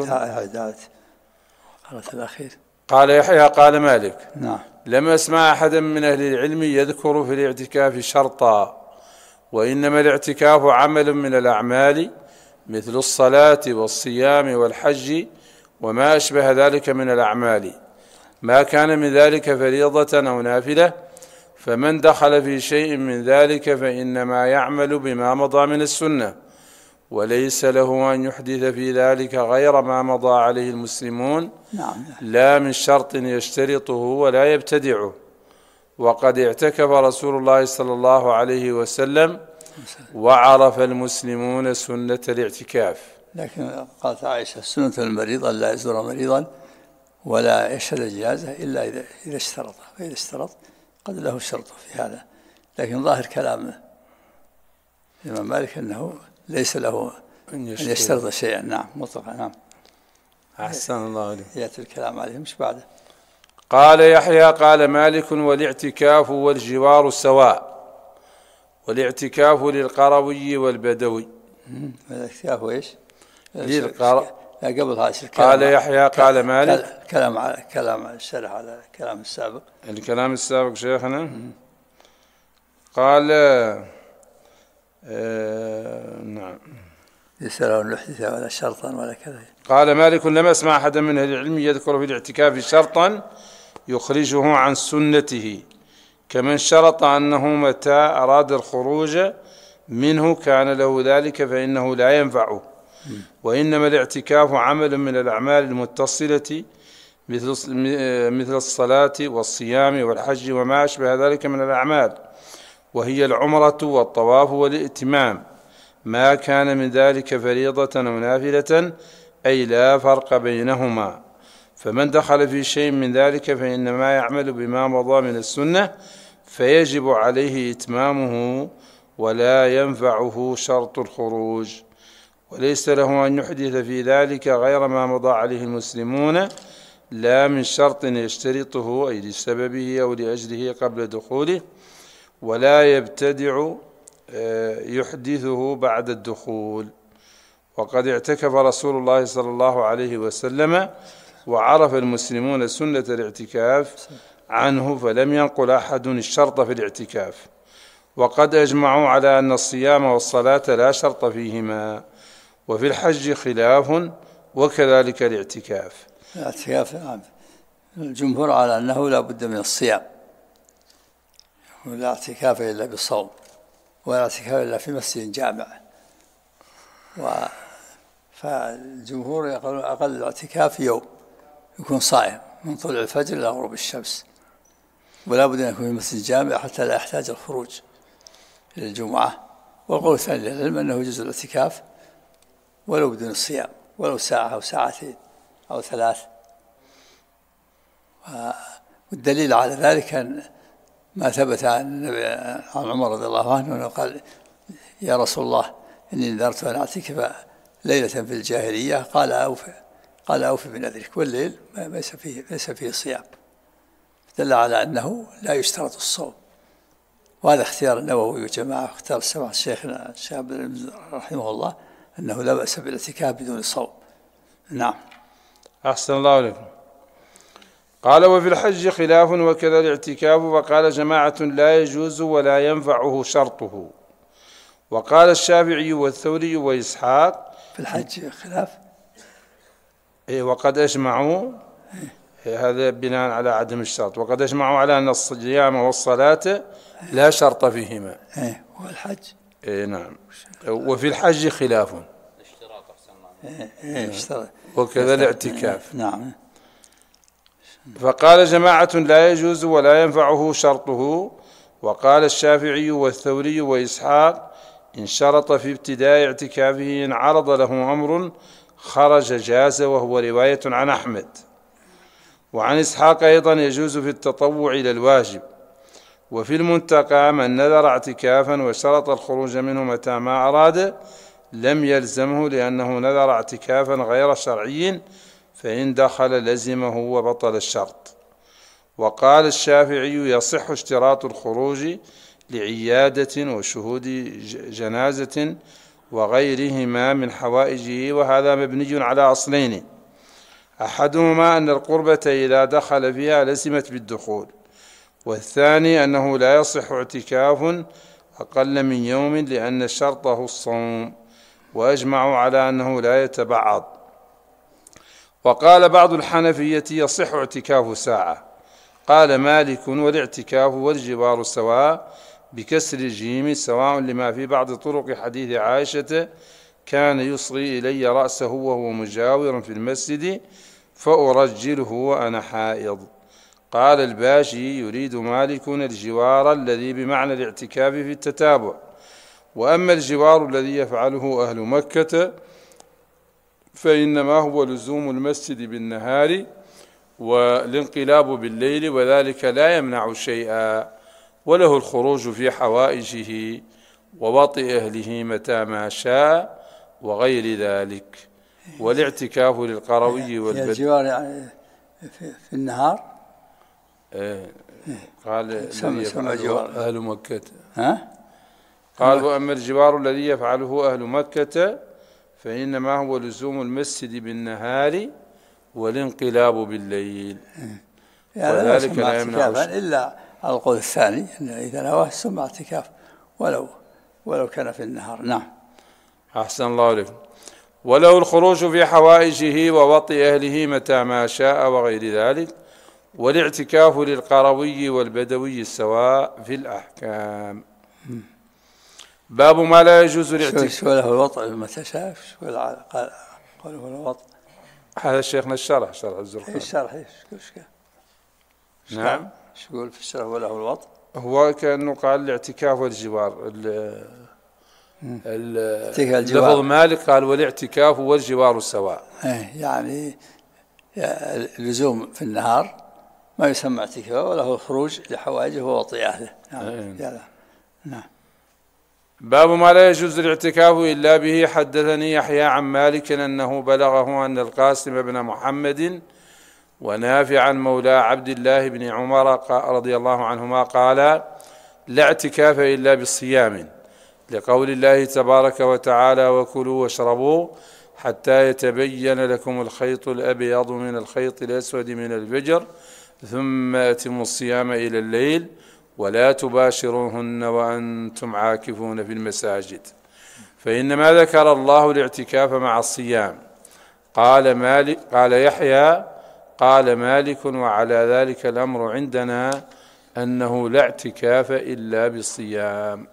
قال يحيى قال مالك نعم. لم أسمع أحدا من أهل العلم يذكر في الاعتكاف شرطا، وإنما الاعتكاف عمل من الأعمال مثل الصلاة والصيام والحج وما أشبه ذلك من الأعمال، ما كان من ذلك فريضة أو نافلة، فمن دخل في شيء من ذلك فإنما يعمل بما مضى من السنة، وليس له أن يحدث في ذلك غير ما مضى عليه المسلمون، لا من شرط يشترطه ولا يبتدعه. وقد اعتكف رسول الله صلى الله عليه وسلم وعرف المسلمون سنة الاعتكاف. لكن قالت عائشة سنة المريض لا يزور مريضا ولا يشهد الجنازة إلا إذا اشترط، فإذا اشترط قد له الشرط في هذا. لكن ظاهر كلام الإمام مالك أنه ليس له أن يشترط شيئا. نعم مطلقا. نعم. أحسن الله عليه. يأتي الكلام عليه مش بعده. قال يحيى قال مالك والاعتكاف والجوار سواء، والاعتكاف للقروي والبدوي. الاعتكاف ايش؟ قبل هذا قال يحيى قال مالك كلام الشرح على الكلام السابق. الكلام السابق شيخنا قال نعم ليس له أن يحدث ولا شرطا ولا كذا. قال مالك لم أسمع أحدا من أهل العلم يذكر في الاعتكاف شرطا يخرجه عن سنته، كمن شرط أنه متى أراد الخروج منه كان له ذلك فإنه لا ينفعه. وإنما الاعتكاف عمل من الأعمال المتصلة مثل الصلاة والصيام والحج وما أشبه ذلك من الأعمال، وهي العمرة والطواف والائتمام، ما كان من ذلك فريضة أو نافلة أي لا فرق بينهما. فمن دخل في شيء من ذلك فإنما يعمل بما مضى من السنة، فيجب عليه إتمامه ولا ينفعه شرط الخروج، وليس له أن يحدث في ذلك غير ما مضى عليه المسلمون، لا من شرط يشترطه أي لسببه أو لأجله قبل دخوله، ولا يبتدع يحدثه بعد الدخول. وقد اعتكف رسول الله صلى الله عليه وسلم وعرف المسلمون سنة الاعتكاف عنه، فلم ينقل أحد الشرط في الاعتكاف. وقد أجمعوا على أن الصيام والصلاة لا شرط فيهما، وفي الحج خلاف، وكذلك الاعتكاف. الاعتكاف الجمهور على أنه لا بد من الصيام، ولا اعتكاف إلا بالصوم، ولا اعتكاف إلا في مسجد جامع. فالجمهور يقولون أقل الاعتكاف يوم يكون صائم من طلوع الفجر إلى غروب الشمس، ولا بد أن يكون في مسجد جامع حتى لا يحتاج الخروج إلى الجمعة. والقول الثاني للعلم أنه يجوز الاعتكاف ولو بدون الصيام، ولو ساعة أو ساعتين أو 3. والدليل على ذلك أن ما ثبت عن عمر رضي الله عنه أنه قال: يا رسول الله إني نذرت أن أعتكف ليلة في الجاهلية، قال أوفي بنذرك، والليل ليس فيه صيام. دل على أنه لا يشترط الصوم، وهذا اختيار النووي وجماعة، اختار السماحة شيخنا الشيخ عبد العزيز رحمه الله أنه لا بأس بالاعتكاف بدون صوم. نعم. أحسن الله عليكم. قال: وفي الحج خلاف وكذا الاعتكاف، وقال جماعة لا يجوز ولا ينفعه شرطه. وقال الشافعي والثوري وإسحاق في الحج خلاف، وقد أجمعوا، هذا بناء على عدم الشرط، وقد أجمعوا على أن الصيام والصلاة لا شرط فيهما. والحج نعم. وفي الحج خلاف وكذا الاعتكاف. نعم. فقال جماعة لا يجوز ولا ينفعه شرطه. وقال الشافعي والثوري وإسحاق إن شرط في ابتداء اعتكافه إن عرض له أمر خرج جاز، وهو رواية عن أحمد. وعن إسحاق أيضا يجوز في التطوع إلى الواجب. وفي المنتقى من نذر اعتكافا وشرط الخروج منه متى ما أراد لم يلزمه، لأنه نذر اعتكافا غير شرعي، فإن دخل لزمه وبطل الشرط. وقال الشافعي يصح اشتراط الخروج لعيادة وشهود جنازة وغيرهما من حوائجه، وهذا مبني على أصلين: أحدهما أن القربة إذا دخل فيها لزمت بالدخول، والثاني أنه لا يصح اعتكاف أقل من يوم لأن شرطه الصوم، وأجمعوا على أنه لا يتبعض. وقال بعض الحنفية يصح اعتكاف ساعة. قال مالك والاعتكاف والجوار سواء بكسر الجيم، سواء لما في بعض طرق حديث عائشة كان يصغي إلي رأسه وهو مجاور في المسجد فأرجله وأنا حائض. قال الباشي يريد مالك الجوار الذي بمعنى الاعتكاف في التتابع، وأما الجوار الذي يفعله أهل مكة فإنما هو لزوم المسجد بالنهار والانقلاب بالليل، وذلك لا يمنع شيئا، وله الخروج في حوائجه ووطئ أهله متى ما شاء وغير ذلك. والاعتكاف للقروي الجوار يعني في النهار. قال سمى جوار أهل مكة. قال وأما الجوار الذي يفعله أهل مكة فإنما هو لزوم المسجد بالنهار والانقلاب بالليل، وذلك لا يمنع إلا على القول الثاني أن إذا نواه سمى اعتكاف ولو كان في النهار. نعم. أحسن الله عليكم. وله الخروج في حوائجه ووطئ أهله متى ما شاء وغير ذلك. والاعتكاف للقروي والبدوي السواء في الأحكام. باب ما لا يجوز الاعتكاف. شو له الوطء متى شاء؟ شو قوله الوطء؟ هذا شيخنا الشرح الزرقاني. الشرح نعم. شو يقول في الشرح وله الوطء؟ هو كأنه قال الاعتكاف والجوار. لفظ مالك قال والاعتكاف والجوار سواء. يعني اللزوم في النهار ما يسمى اعتكاف، وله الخروج لحوائجه ووطئ أهله. نعم. باب ما لا يجوز الاعتكاف إلا به. حدثني يحيى عن مالك أنه بلغه أن القاسم بن محمد ونافعا مولى عبد الله بن عمر رضي الله عنهما قال لا اعتكاف إلا بالصيام، لقول الله تبارك وتعالى وكلوا واشربوا حتى يتبين لكم الخيط الأبيض من الخيط الأسود من الفجر ثم أتموا الصيام إلى الليل ولا تباشروهن وأنتم عاكفون في المساجد. فإنما ذكر الله الاعتكاف مع الصيام. قال يحيى قال مالك وعلى ذلك الأمر عندنا أنه لا اعتكاف إلا بالصيام.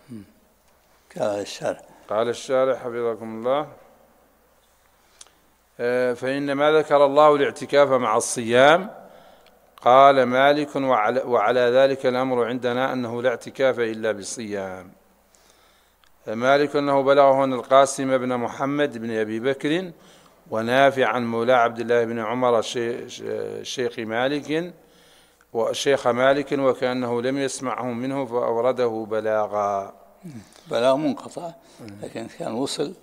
قال الشارح حفظكم الله فإنما ذكر الله الاعتكاف مع الصيام. قال مالك وعلى ذلك الأمر عندنا أنه لا اعتكاف إلا بالصيام. مالك أنه بلغه أن القاسم بن محمد بن أبي بكر ونافع عن مولى عبد الله بن عمر شيخ مالك وكأنه لم يسمعه منه فأورده بلاغا. بلاغ منقطع لكن كان وصل.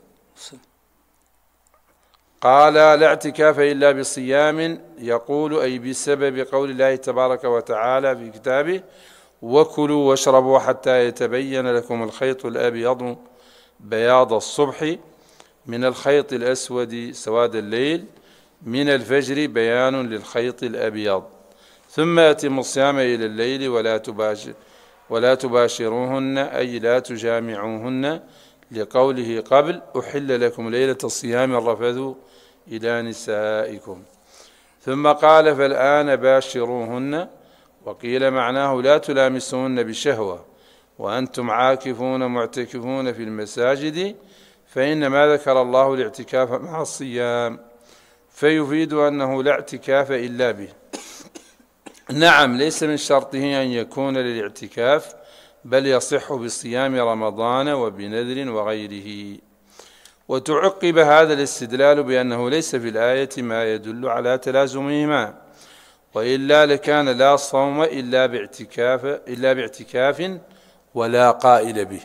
قال لا اعتكاف إلا بصيام يقول أي بسبب قول الله تبارك وتعالى في كتابه وكلوا واشربوا حتى يتبين لكم الخيط الأبيض بياض الصبح من الخيط الأسود سواد الليل من الفجر بيان للخيط الأبيض ثم أتموا الصيام إلى الليل ولا تباشروهن أي لا تجامعوهن لقوله قبل أحل لكم ليلة الصيام الرفث إلى نسائكم. ثم قال فالآن باشروهن وقيل معناه لا تلامسوهن بشهوة وأنتم عاكفون معتكفون في المساجد فإنما ذكر الله الاعتكاف مع الصيام فيفيد أنه لا اعتكاف إلا به. نعم ليس من شرطه أن يكون للاعتكاف بل يصح بصيام رمضان وبنذر وغيره. وتعقب هذا الاستدلال بأنه ليس في الآية ما يدل على تلازمهما وإلا لكان لا صوم إلا باعتكاف ولا قائل به.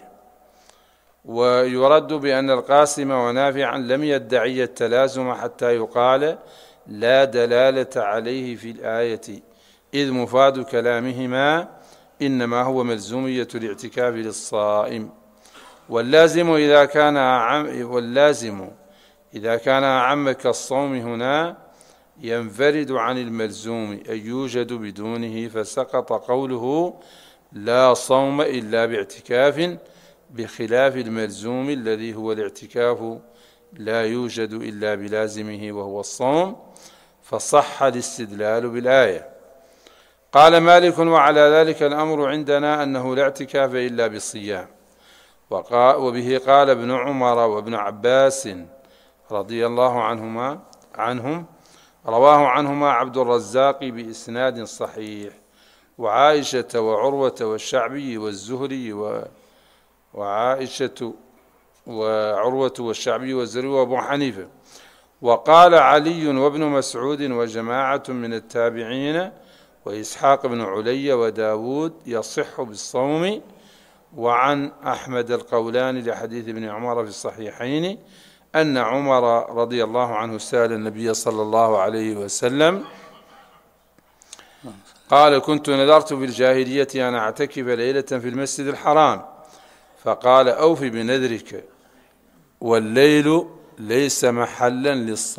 ويرد بأن القاسم ونافعا لم يدعي التلازم حتى يقال لا دلالة عليه في الآية إذ مفاد كلامهما إنما هو ملزومية الاعتكاف للصائم. واللازم إذا كان أعم كالصوم هنا ينفرد عن الملزوم أي يوجد بدونه فسقط قوله لا صوم إلا باعتكاف بخلاف الملزوم الذي هو الاعتكاف لا يوجد إلا بلازمه وهو الصوم فصح الاستدلال بالآية. قال مالك وعلى ذلك الأمر عندنا أنه لا اعتكاف إلا بالصيام. وبه قال ابن عمر وابن عباس رضي الله عنهم رواه عنهما عبد الرزاق بإسناد صحيح وعائشة وعروة والشعبي والزهري وعائشة وعروة والشعبي والزهري وأبو حنيفة. وقال علي وابن مسعود وجماعة من التابعين وإسحاق بن علي وداود يصح بالصوم. وعن أحمد القولان لحديث ابن عمر في الصحيحين أن عمر رضي الله عنه سأل النبي صلى الله عليه وسلم قال كنت نذرت في الجاهلية أن أعتكف ليلة في المسجد الحرام فقال أوف بنذرك والليل ليس محلا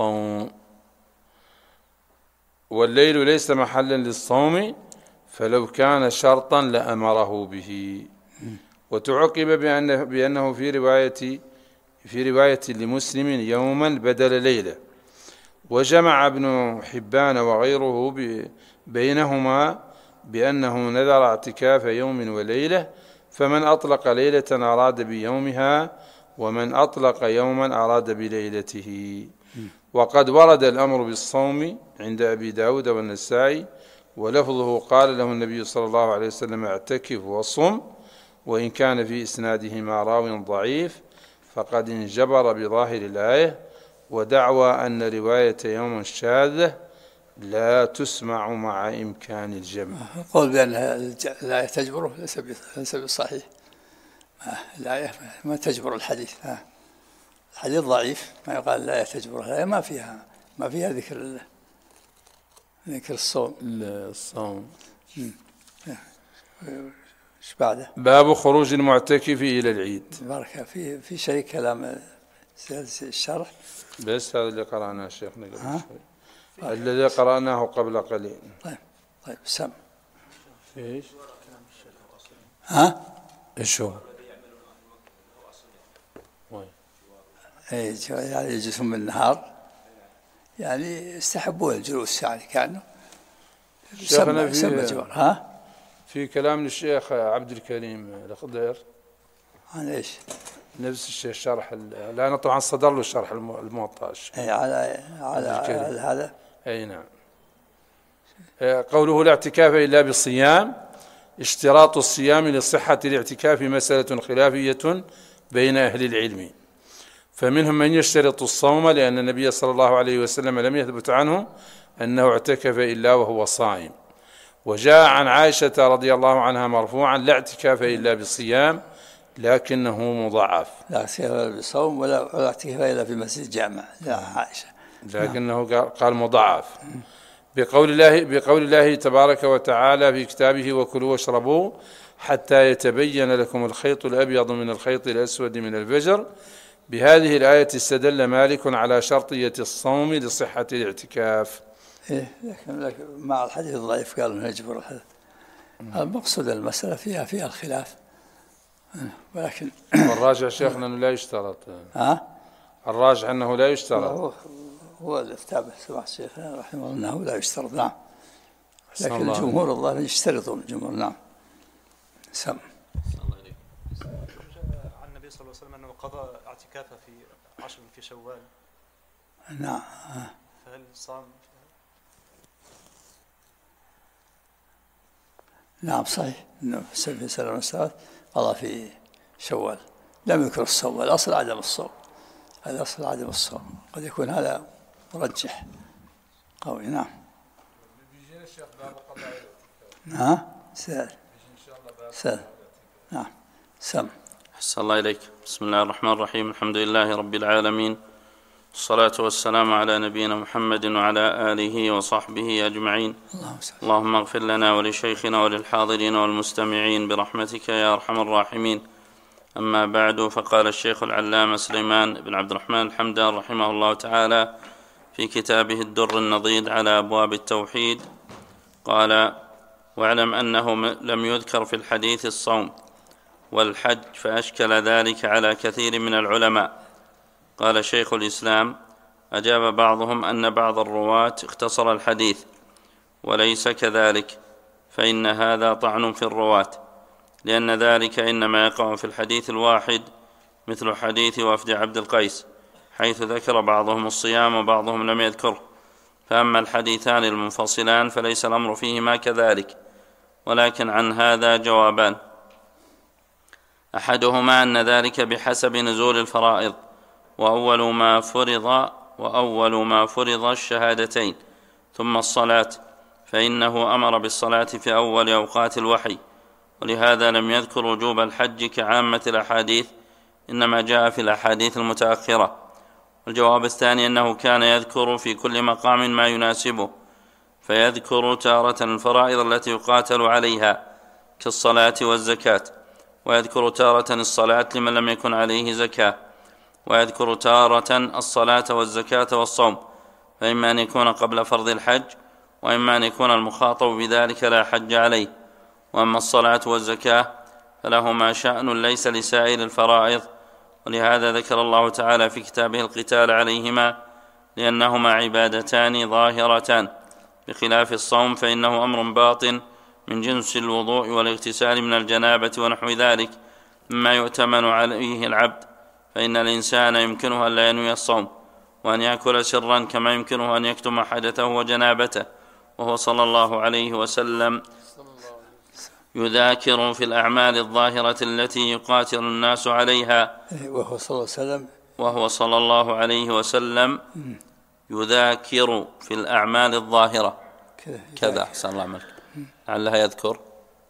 للصوم فلو كان شرطا لأمره به. وتعقب بأنه في رواية لمسلم يوما بدل ليلة. وجمع ابن حبان وغيره بينهما بأنه نذر اعتكاف يوم وليلة فمن أطلق ليلة أراد بيومها ومن أطلق يوما أراد بليلته. وقد ورد الأمر بالصوم عند أبي داود والنسائي ولفظه قال له النبي صلى الله عليه وسلم اعتكف وصم وإن كان في إسنادهما راو ضعيف فقد انجبر بظاهر الآية. ودعوى أن رواية يوم شاذة لا تسمع مع إمكان الجمع. قول بأن الآية تجبره ليس بالصحيح. الآية ما تجبر الحديث. الحديث ضعيف ما يقال الآية تجبره. الآية ما فيها ذكر الصوم. بعده باب خروج المعتكف إلى العيد. في شيء كلام زيادة الشرح بس هذا اللي قرأناه شيخنا قبل شوي، الذي قرأناه قبل قليل. طيب سم ايش؟ ايش هو؟ يعني يجلسون بالنهار، يعني يستحبون الجلوس، يعني كانوا شيخنا يسمى جوار. في كلام للشيخ عبد الكريم الخضير عن ايش؟ نفس الشيء، الشرح لأنه طبعا صدر له الشرح الموطأ. اي على هذا. اي نعم. قوله لا اعتكاف إلا بالصيام، اشتراط الصيام لصحة الاعتكاف مسألة خلافية بين أهل العلم، فمنهم من يشترط الصوم لأن النبي صلى الله عليه وسلم لم يثبت عنه أنه اعتكف إلا وهو صائم. وجاء عن عائشة رضي الله عنها مرفوعا لا اعتكاف إلا بالصيام لكنه مضاعف. لا اعتكاف إلا بالصوم ولا اعتكاف إلا في مسجد الجامع، لا عائشة، لكنه قال مضاعف. بقول الله تبارك وتعالى في كتابه وكلوا واشربوا حتى يتبين لكم الخيط الأبيض من الخيط الأسود من الفجر. بهذه الآية استدل مالك على شرطية الصوم لصحة الاعتكاف. لكن مع الحديث الضعيف قالوا نجبر هذا. المقصود المسألة فيها الخلاف، ولكن والراجع شيخنا أنه لا يشترط. الراجع أنه لا يشترط. هو الافتاء سماحة الشيخ رحمه الله أنه لا يشترط. نعم، لكن الجمهور الظاهر يشترطون الجمهور. نعم. سم. عن النبي صلى الله عليه وسلم أنه قضى اعتكافه في 10 في شوال. نعم. فهل صام؟ نعم صحيح أنه في سنة والسنوات قضى في شوال، لم يذكر الصوم. الأصل عدم الصوم، هذا أصل عدم الصوم، قد يكون هذا مرجح قوي. نعم. سهل. نعم. سم. أحسن الله إليك. بسم الله الرحمن الرحيم. الحمد لله رب العالمين، والصلاة والسلام على نبينا محمد وعلى آله وصحبه أجمعين. اللهم اغفر لنا ولشيخنا وللحاضرين والمستمعين برحمتك يا أرحم الراحمين. أما بعد، فقال الشيخ العلامة سليمان بن عبد الرحمن الحمدان رحمه الله تعالى في كتابه الدر النضيد على أبواب التوحيد، قال: واعلم أنه لم يذكر في الحديث الصوم والحج، فأشكل ذلك على كثير من العلماء. قال شيخ الإسلام: أجاب بعضهم أن بعض الرواة اختصر الحديث، وليس كذلك، فإن هذا طعن في الرواة، لأن ذلك إنما يقع في الحديث الواحد، مثل حديث وفد عبد القيس، حيث ذكر بعضهم الصيام وبعضهم لم يذكره. فأما الحديثان المنفصلان فليس الأمر فيهما كذلك، ولكن عن هذا جوابان: أحدهما أن ذلك بحسب نزول الفرائض، وأول ما فرض الشهادتين ثم الصلاة، فإنه أمر بالصلاة في أول أوقات الوحي، ولهذا لم يذكر وجوب الحج كعامة الأحاديث، إنما جاء في الأحاديث المتأخرة. والجواب الثاني أنه كان يذكر في كل مقام ما يناسبه، فيذكر تارة الفرائض التي يقاتل عليها كالصلاة والزكاة، ويذكر تارة الصلاة لمن لم يكن عليه زكاة، ويذكر تارة الصلاة والزكاة والصوم، فإما أن يكون قبل فرض الحج، وإما أن يكون المخاطب بذلك لا حج عليه. وأما الصلاة والزكاة فلهما شأن ليس لسائر الفرائض، ولهذا ذكر الله تعالى في كتابه القتال عليهما، لأنهما عبادتان ظاهرتان، بخلاف الصوم فإنه أمر باطن من جنس الوضوء والاغتسال من الجنابة ونحو ذلك مما يؤتمن عليه العبد، فإن الإنسان يمكنه أن لا ينوي الصوم، وأن يأكل سرا كما يمكنه أن يكتم حدثه وجنابته، وهو صلى الله عليه وسلم يذاكر في الأعمال الظاهرة التي يقاتل الناس عليها، وهو صلى الله عليه وسلم يذاكر في الأعمال الظاهرة كذا. أحسن الله عملك، لعلها يذكر.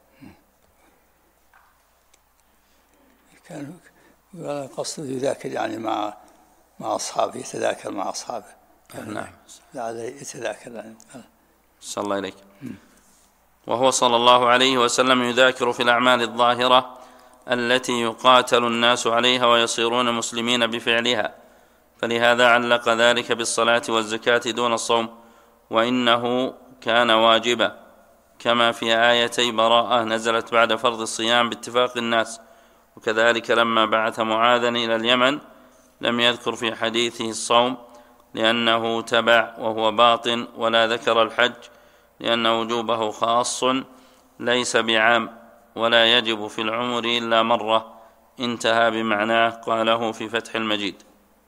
كان قصده يذاكر يعني مع أصحابه، يتذاكر مع أصحابه. نعم، لعله يتذاكر يعني. صلى الله عليك. وهو صلى الله عليه وسلم يذاكر في الأعمال الظاهرة التي يقاتل الناس عليها ويصيرون مسلمين بفعلها، فلهذا علق ذلك بالصلاة والزكاة دون الصوم، وإنه كان واجبا، كما في آيتي براءة نزلت بعد فرض الصيام باتفاق الناس. وكذلك لما بعث معاذا إلى اليمن لم يذكر في حديثه الصوم لأنه تبع وهو باطن، ولا ذكر الحج لأن وجوبه خاص ليس بعام، ولا يجب في العمر إلا مرة، انتهى بمعناه، قاله في فتح المجيد.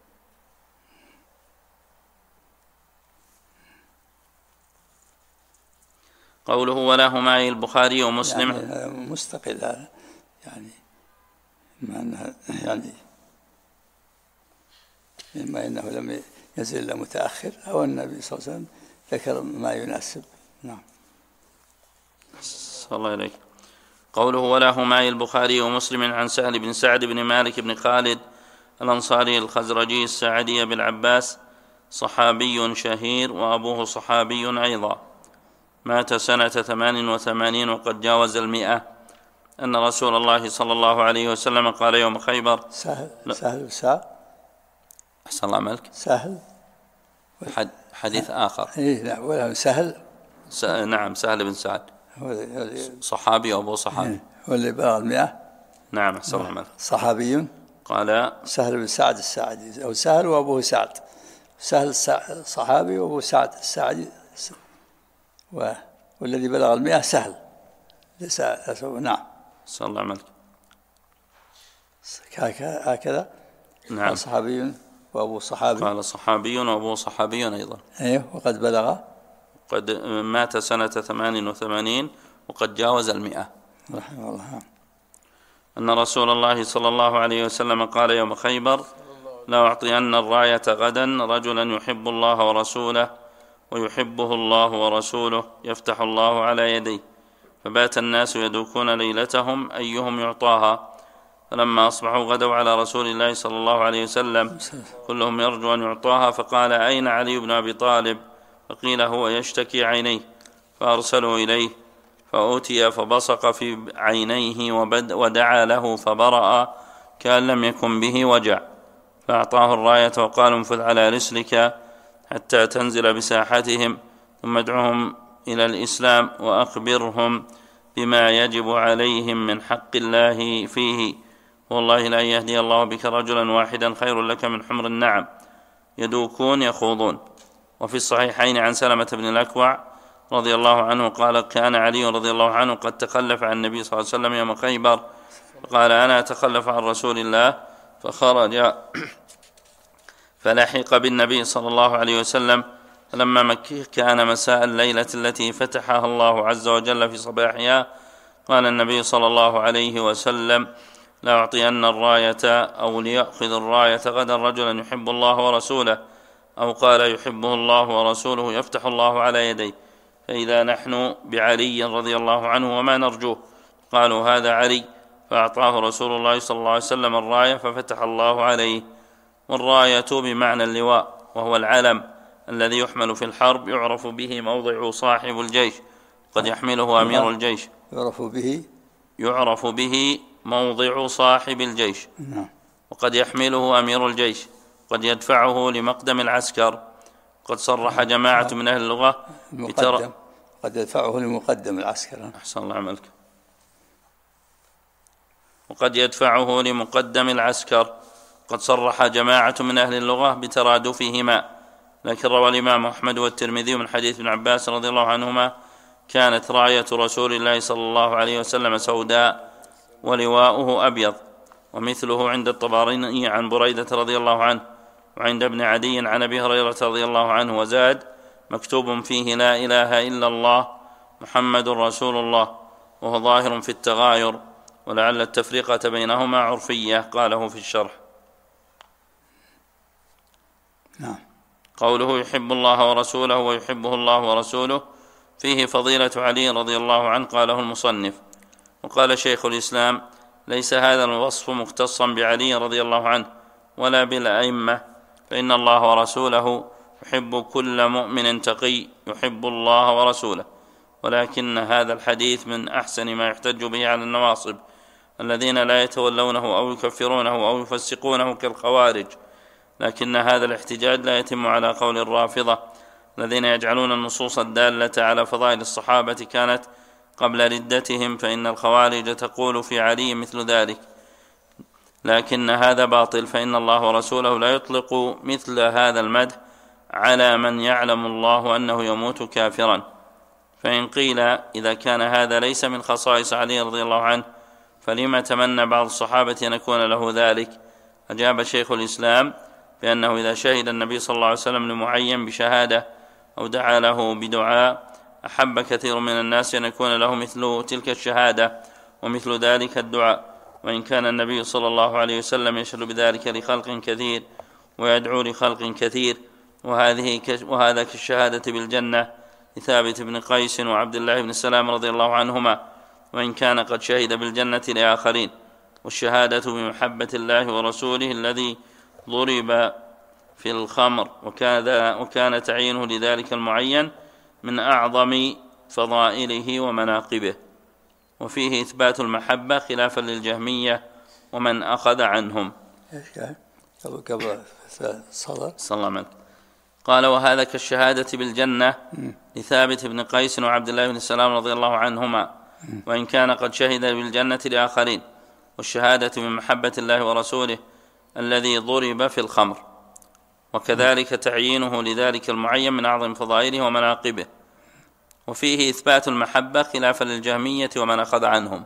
قوله ولهما أي البخاري ومسلم يعني مستقل هذا، يعني إما أنه لم يزل إلا متأخر، أو النبي صلى الله عليه وسلم ذكر ما يناسب. نعم. صلى الله عليك. قوله ولهما أي البخاري ومسلم عن سهل بن سعد بن مالك بن خالد الأنصاري الخزرجي الساعدي بالعباس، صحابي شهير وأبوه صحابي أيضا، مات سنة 88 وقد جاوز 100، أن رسول الله صلى الله عليه وسلم قال يوم خيبر. سهل أحسن الله عملك. سهل حديث آخر. نعم، ولا سهل. نعم، سهل بن سعد صحابي وأبو صحابي، هو اللي بلغ 100. نعم، أحسن الله عملك. صحابي قال سهل بن سعد الساعدي، أو سهل وأبوه سعد. سهل صحابي وأبوه سعد الساعدي، والذي بلغ 100 سهل ليس. نعم، أحسن الله عملك. هكذا. نعم، صحابي وأبو صحابي. قال صحابي وأبو صحابي أيضا. أيوه، وقد بلغ، قد مات سنة 88 وقد جاوز 100، رحمه الله. أن رسول الله صلى الله عليه وسلم قال يوم خيبر: لأعطين الراية غدا رجلا يحب الله ورسوله ويحبه الله ورسوله يفتح الله على يديه. فبات الناس يدوكون ليلتهم أيهم يعطاها، فلما أصبحوا غدوا على رسول الله صلى الله عليه وسلم كلهم يرجو أن يعطاها، فقال: أين علي بن أبي طالب؟ فقيل: هو يشتكي عينيه. فأرسلوا إليه فأوتي فبصق في عينيه ودعا له فبرأ كأن لم يكن به وجع، فأعطاه الراية وقال: انفذ على رسلك حتى تنزل بساحتهم، ثم ادعهم إلى الإسلام وأخبرهم بما يجب عليهم من حق الله فيه، والله لا يهدي الله بك رجلا واحدا خير لك من حمر النعم، يدوكون يخوضون. وفي الصحيحين عن سلمة بن الأكوع رضي الله عنه قال: كان علي رضي الله عنه قد تخلف عن النبي صلى الله عليه وسلم يوم خيبر، فقال: أنا أتخلف عن رسول الله، فخرج فلحق بالنبي صلى الله عليه وسلم، فلما كان مساء الليلة التي فتحها الله عز وجل في صباحها، قال النبي صلى الله عليه وسلم: لأعطين الراية أو ليأخذ الراية غدا رجلا يحب الله ورسوله، أو قال: يحبه الله ورسوله يفتح الله على يديه، فإذا نحن بعلي رضي الله عنه وما نرجوه. قالوا: هذا علي. فأعطاه رسول الله صلى الله عليه وسلم الراية ففتح الله عليه. والراية بمعنى اللواء، وهو العلم الذي يحمل في الحرب، يعرف به موضع صاحب الجيش، قد يحمله أمير الجيش. يعرف به موضع صاحب الجيش، وقد يحمله أمير الجيش، قد يدفعه لمقدم العسكر. قد صرح جماعة من أهل اللغة قد يدفعه لمقدم العسكر. أحسن الله عملك. وقد يدفعه لمقدم العسكر. قد صرح جماعة من أهل اللغة بترادفهما، لكن روى الإمام أحمد والترمذي من حديث ابن عباس رضي الله عنهما: كانت راية رسول الله صلى الله عليه وسلم سوداء ولواؤه أبيض. ومثله عند الطبراني عن بريدة رضي الله عنه، وعند ابن عدي عن أبي هريرة رضي الله عنه، وزاد: مكتوب فيه لا إله إلا الله محمد رسول الله، وهو ظاهر في التغاير، ولعل التفرقة بينهما عرفية، قاله في الشرح. قوله يحب الله ورسوله ويحبه الله ورسوله فيه فضيلة علي رضي الله عنه، قاله المصنف. وقال شيخ الإسلام: ليس هذا الوصف مختصا بعلي رضي الله عنه ولا بالأئمة، فإن الله ورسوله يحب كل مؤمن تقي يحب الله ورسوله، ولكن هذا الحديث من أحسن ما يحتج به على النواصب الذين لا يتولونه أو يكفرونه أو يفسقونه كالخوارج، لكن هذا الاحتجاج لا يتم على قول الرافضة الذين يجعلون النصوص الدالة على فضائل الصحابة كانت قبل ردتهم، فإن الخوارج تقول في علي مثل ذلك، لكن هذا باطل، فإن الله ورسوله لا يطلق مثل هذا المدح على من يعلم الله أنه يموت كافرا. فإن قيل إذا كان هذا ليس من خصائص علي رضي الله عنه فلما تمنى بعض الصحابة أن يكون له ذلك؟ أجاب شيخ الإسلام بأنه إذا شهد النبي صلى الله عليه وسلم لمعين بشهادة أو دعا له بدعاء أحب كثير من الناس أن يكون له مثل تلك الشهادة ومثل ذلك الدعاء، وإن كان النبي صلى الله عليه وسلم يشهد بذلك لخلق كثير ويدعو لخلق كثير، وهذا كالشهادة بالجنة لثابت بن قيس وعبد الله بن السلام رضي الله عنهما، وإن كان قد شهد بالجنة لآخرين. والشهادة بمحبة الله ورسوله الذي ضرب في الخمر وكان تعيينه لذلك المعين من أعظم فضائله ومناقبه. وفيه إثبات المحبة خلافا للجهمية ومن أخذ عنهم. قبل صدر صلى الله عليه. قال وهذا كالشهادة بالجنة لثابت بن قيس وعبد الله بن السلام رضي الله عنهما، وإن كان قد شهد بالجنة لآخرين. والشهادة بمحبة الله ورسوله الذي ضرب في الخمر، وكذلك تعيينه لذلك المعين من أعظم فضائله ومناقبه. وفيه إثبات المحبة خلافا للجهمية ومن أخذ عنهم.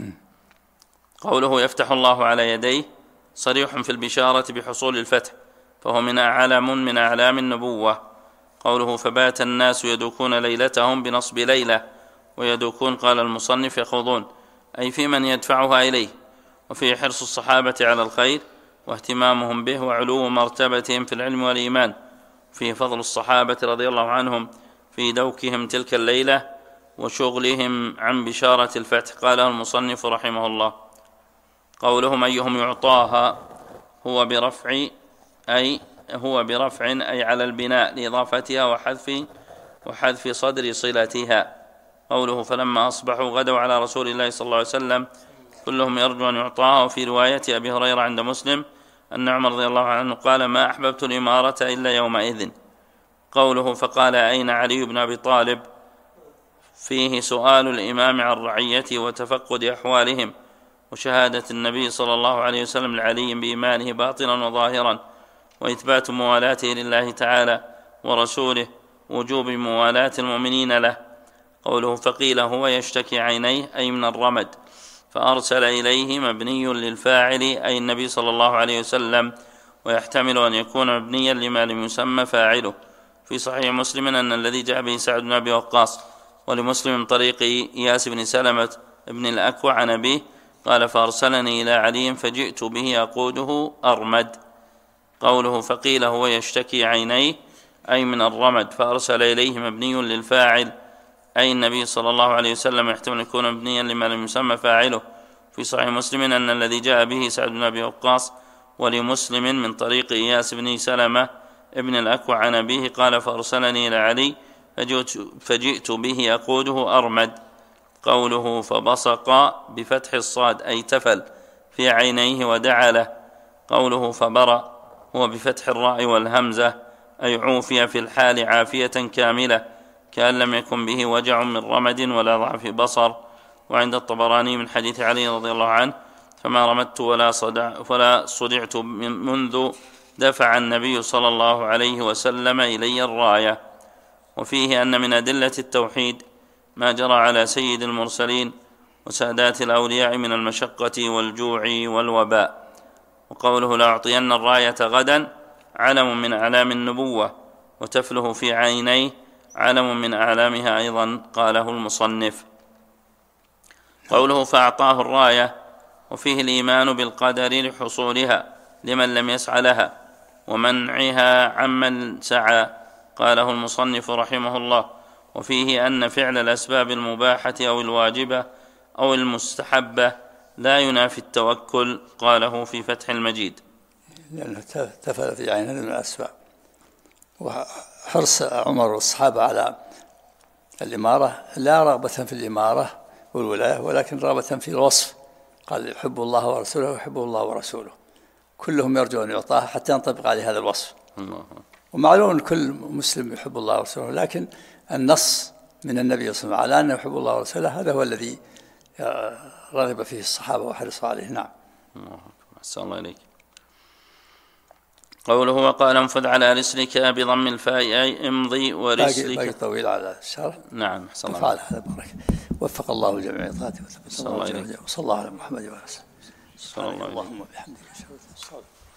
قوله يفتح الله على يديه صريح في البشارة بحصول الفتح، فهو من أعلام النبوة. قوله فبات الناس يدوكون ليلتهم بنصب ليلة، ويدوكون قال المصنف يخوضون، أي في من يدفعها إليه. وفيه حرص الصحابة على الخير واهتمامهم به وعلو مرتبتهم في العلم والإيمان. فيه فضل الصحابة رضي الله عنهم في دوكهم تلك الليلة وشغلهم عن بشارة الفتح. قاله المصنف رحمه الله. قولهم أيهم يعطاها هو برفع أي على البناء لإضافتها وحذف صدر صلتها. قوله فلما أصبحوا غدوا على رسول الله صلى الله عليه وسلم كلهم يرجو أن يعطاها. وفي رواية أبي هريرة عند مسلم أن عمر رضي الله عنه قال ما أحببت الإمارة إلا يومئذ. قوله فقال أين علي بن أبي طالب؟ فيه سؤال الإمام عن رعيته وتفقد أحوالهم، وشهادة النبي صلى الله عليه وسلم لعلي بإيمانه باطنا وظاهرا، وإثبات موالاته لله تعالى ورسوله، وجوب موالاة المؤمنين له. قوله فقيل هو يشتكي عينيه أي من الرمد، فأرسل إليه مبني للفاعل أي النبي صلى الله عليه وسلم، ويحتمل أن يكون مبنيا لما لم يسمى فاعله. في صحيح مسلم أن الذي جاء به سعد بن أبي وقاص، ولمسلم من طريق إياس بن سلمة بن الأكوع عن أبيه قال فأرسلني إلى علي فجئت به أقوده أرمد. قوله فقيل هو يشتكي عينيه أي من الرمد، فأرسل إليه مبني للفاعل أي النبي صلى الله عليه وسلم، يحتمل أن يكون مبنيا لما لم يسمى فاعله. في صحيح مسلم أن الذي جاء به سعد بن أبي وقاص، ولمسلم من طريق إياس بن سلمة ابن الأكوع عن أبيه قال فأرسلني إلى علي فجئت به أقوده أرمد. قوله فبصق بفتح الصاد أي تفل في عينيه ودعا له. قوله فبرأ هو بفتح الراء والهمزة أي عوفي في الحال عافية كاملة كأن لم يكن به وجع من رمد ولا ضعف بصر. وعند الطبراني من حديث علي رضي الله عنه فما رمدت ولا صدعت منذ دفع النبي صلى الله عليه وسلم إلي الراية. وفيه أن من أدلة التوحيد ما جرى على سيد المرسلين وسادات الأولياء من المشقة والجوع والوباء. وقوله لأعطين الراية غدا علم من أعلام النبوة، وتفله في عينيه علم من أعلامها أيضا. قاله المصنف. قوله فأعطاه الراية وفيه الإيمان بالقدر لحصولها لمن لم يسع لها ومنعها عمن سعى. قاله المصنف رحمه الله. وفيه أن فعل الأسباب المباحة أو الواجبة أو المستحبة لا ينافي التوكل. قاله في فتح المجيد. لأنه تفل في عينه من الأسباب. وحرص عمر والصحابة على الإمارة لا رغبة في الإمارة والولاية، ولكن رغبة في الوصف. قال يحب الله ورسوله ويحب الله ورسوله، كلهم يرجو أن يعطاه حتى ينطبق عليه هذا الوصف. الله. ومعلوم أن كل مسلم يحب الله ورسوله، لكن النص من النبي صلى الله عليه وسلم على أنه يحب الله ورسوله هذا هو الذي رغب فيه الصحابة وحرصوا عليه. نعم. الله أكبر. أحسن الله إليك. قوله وقال انفذ على رسلك بضم الفاء أي امضي ورسلك. باقي طويل على الشرح. نعم. أحسن الله. فعل هذا بارك. وفق الله جميع طاعته وثبت الله إليك. وصلى الله على محمد وعلى آله. صلى الله عليه وسلم. اللهم بحمدك.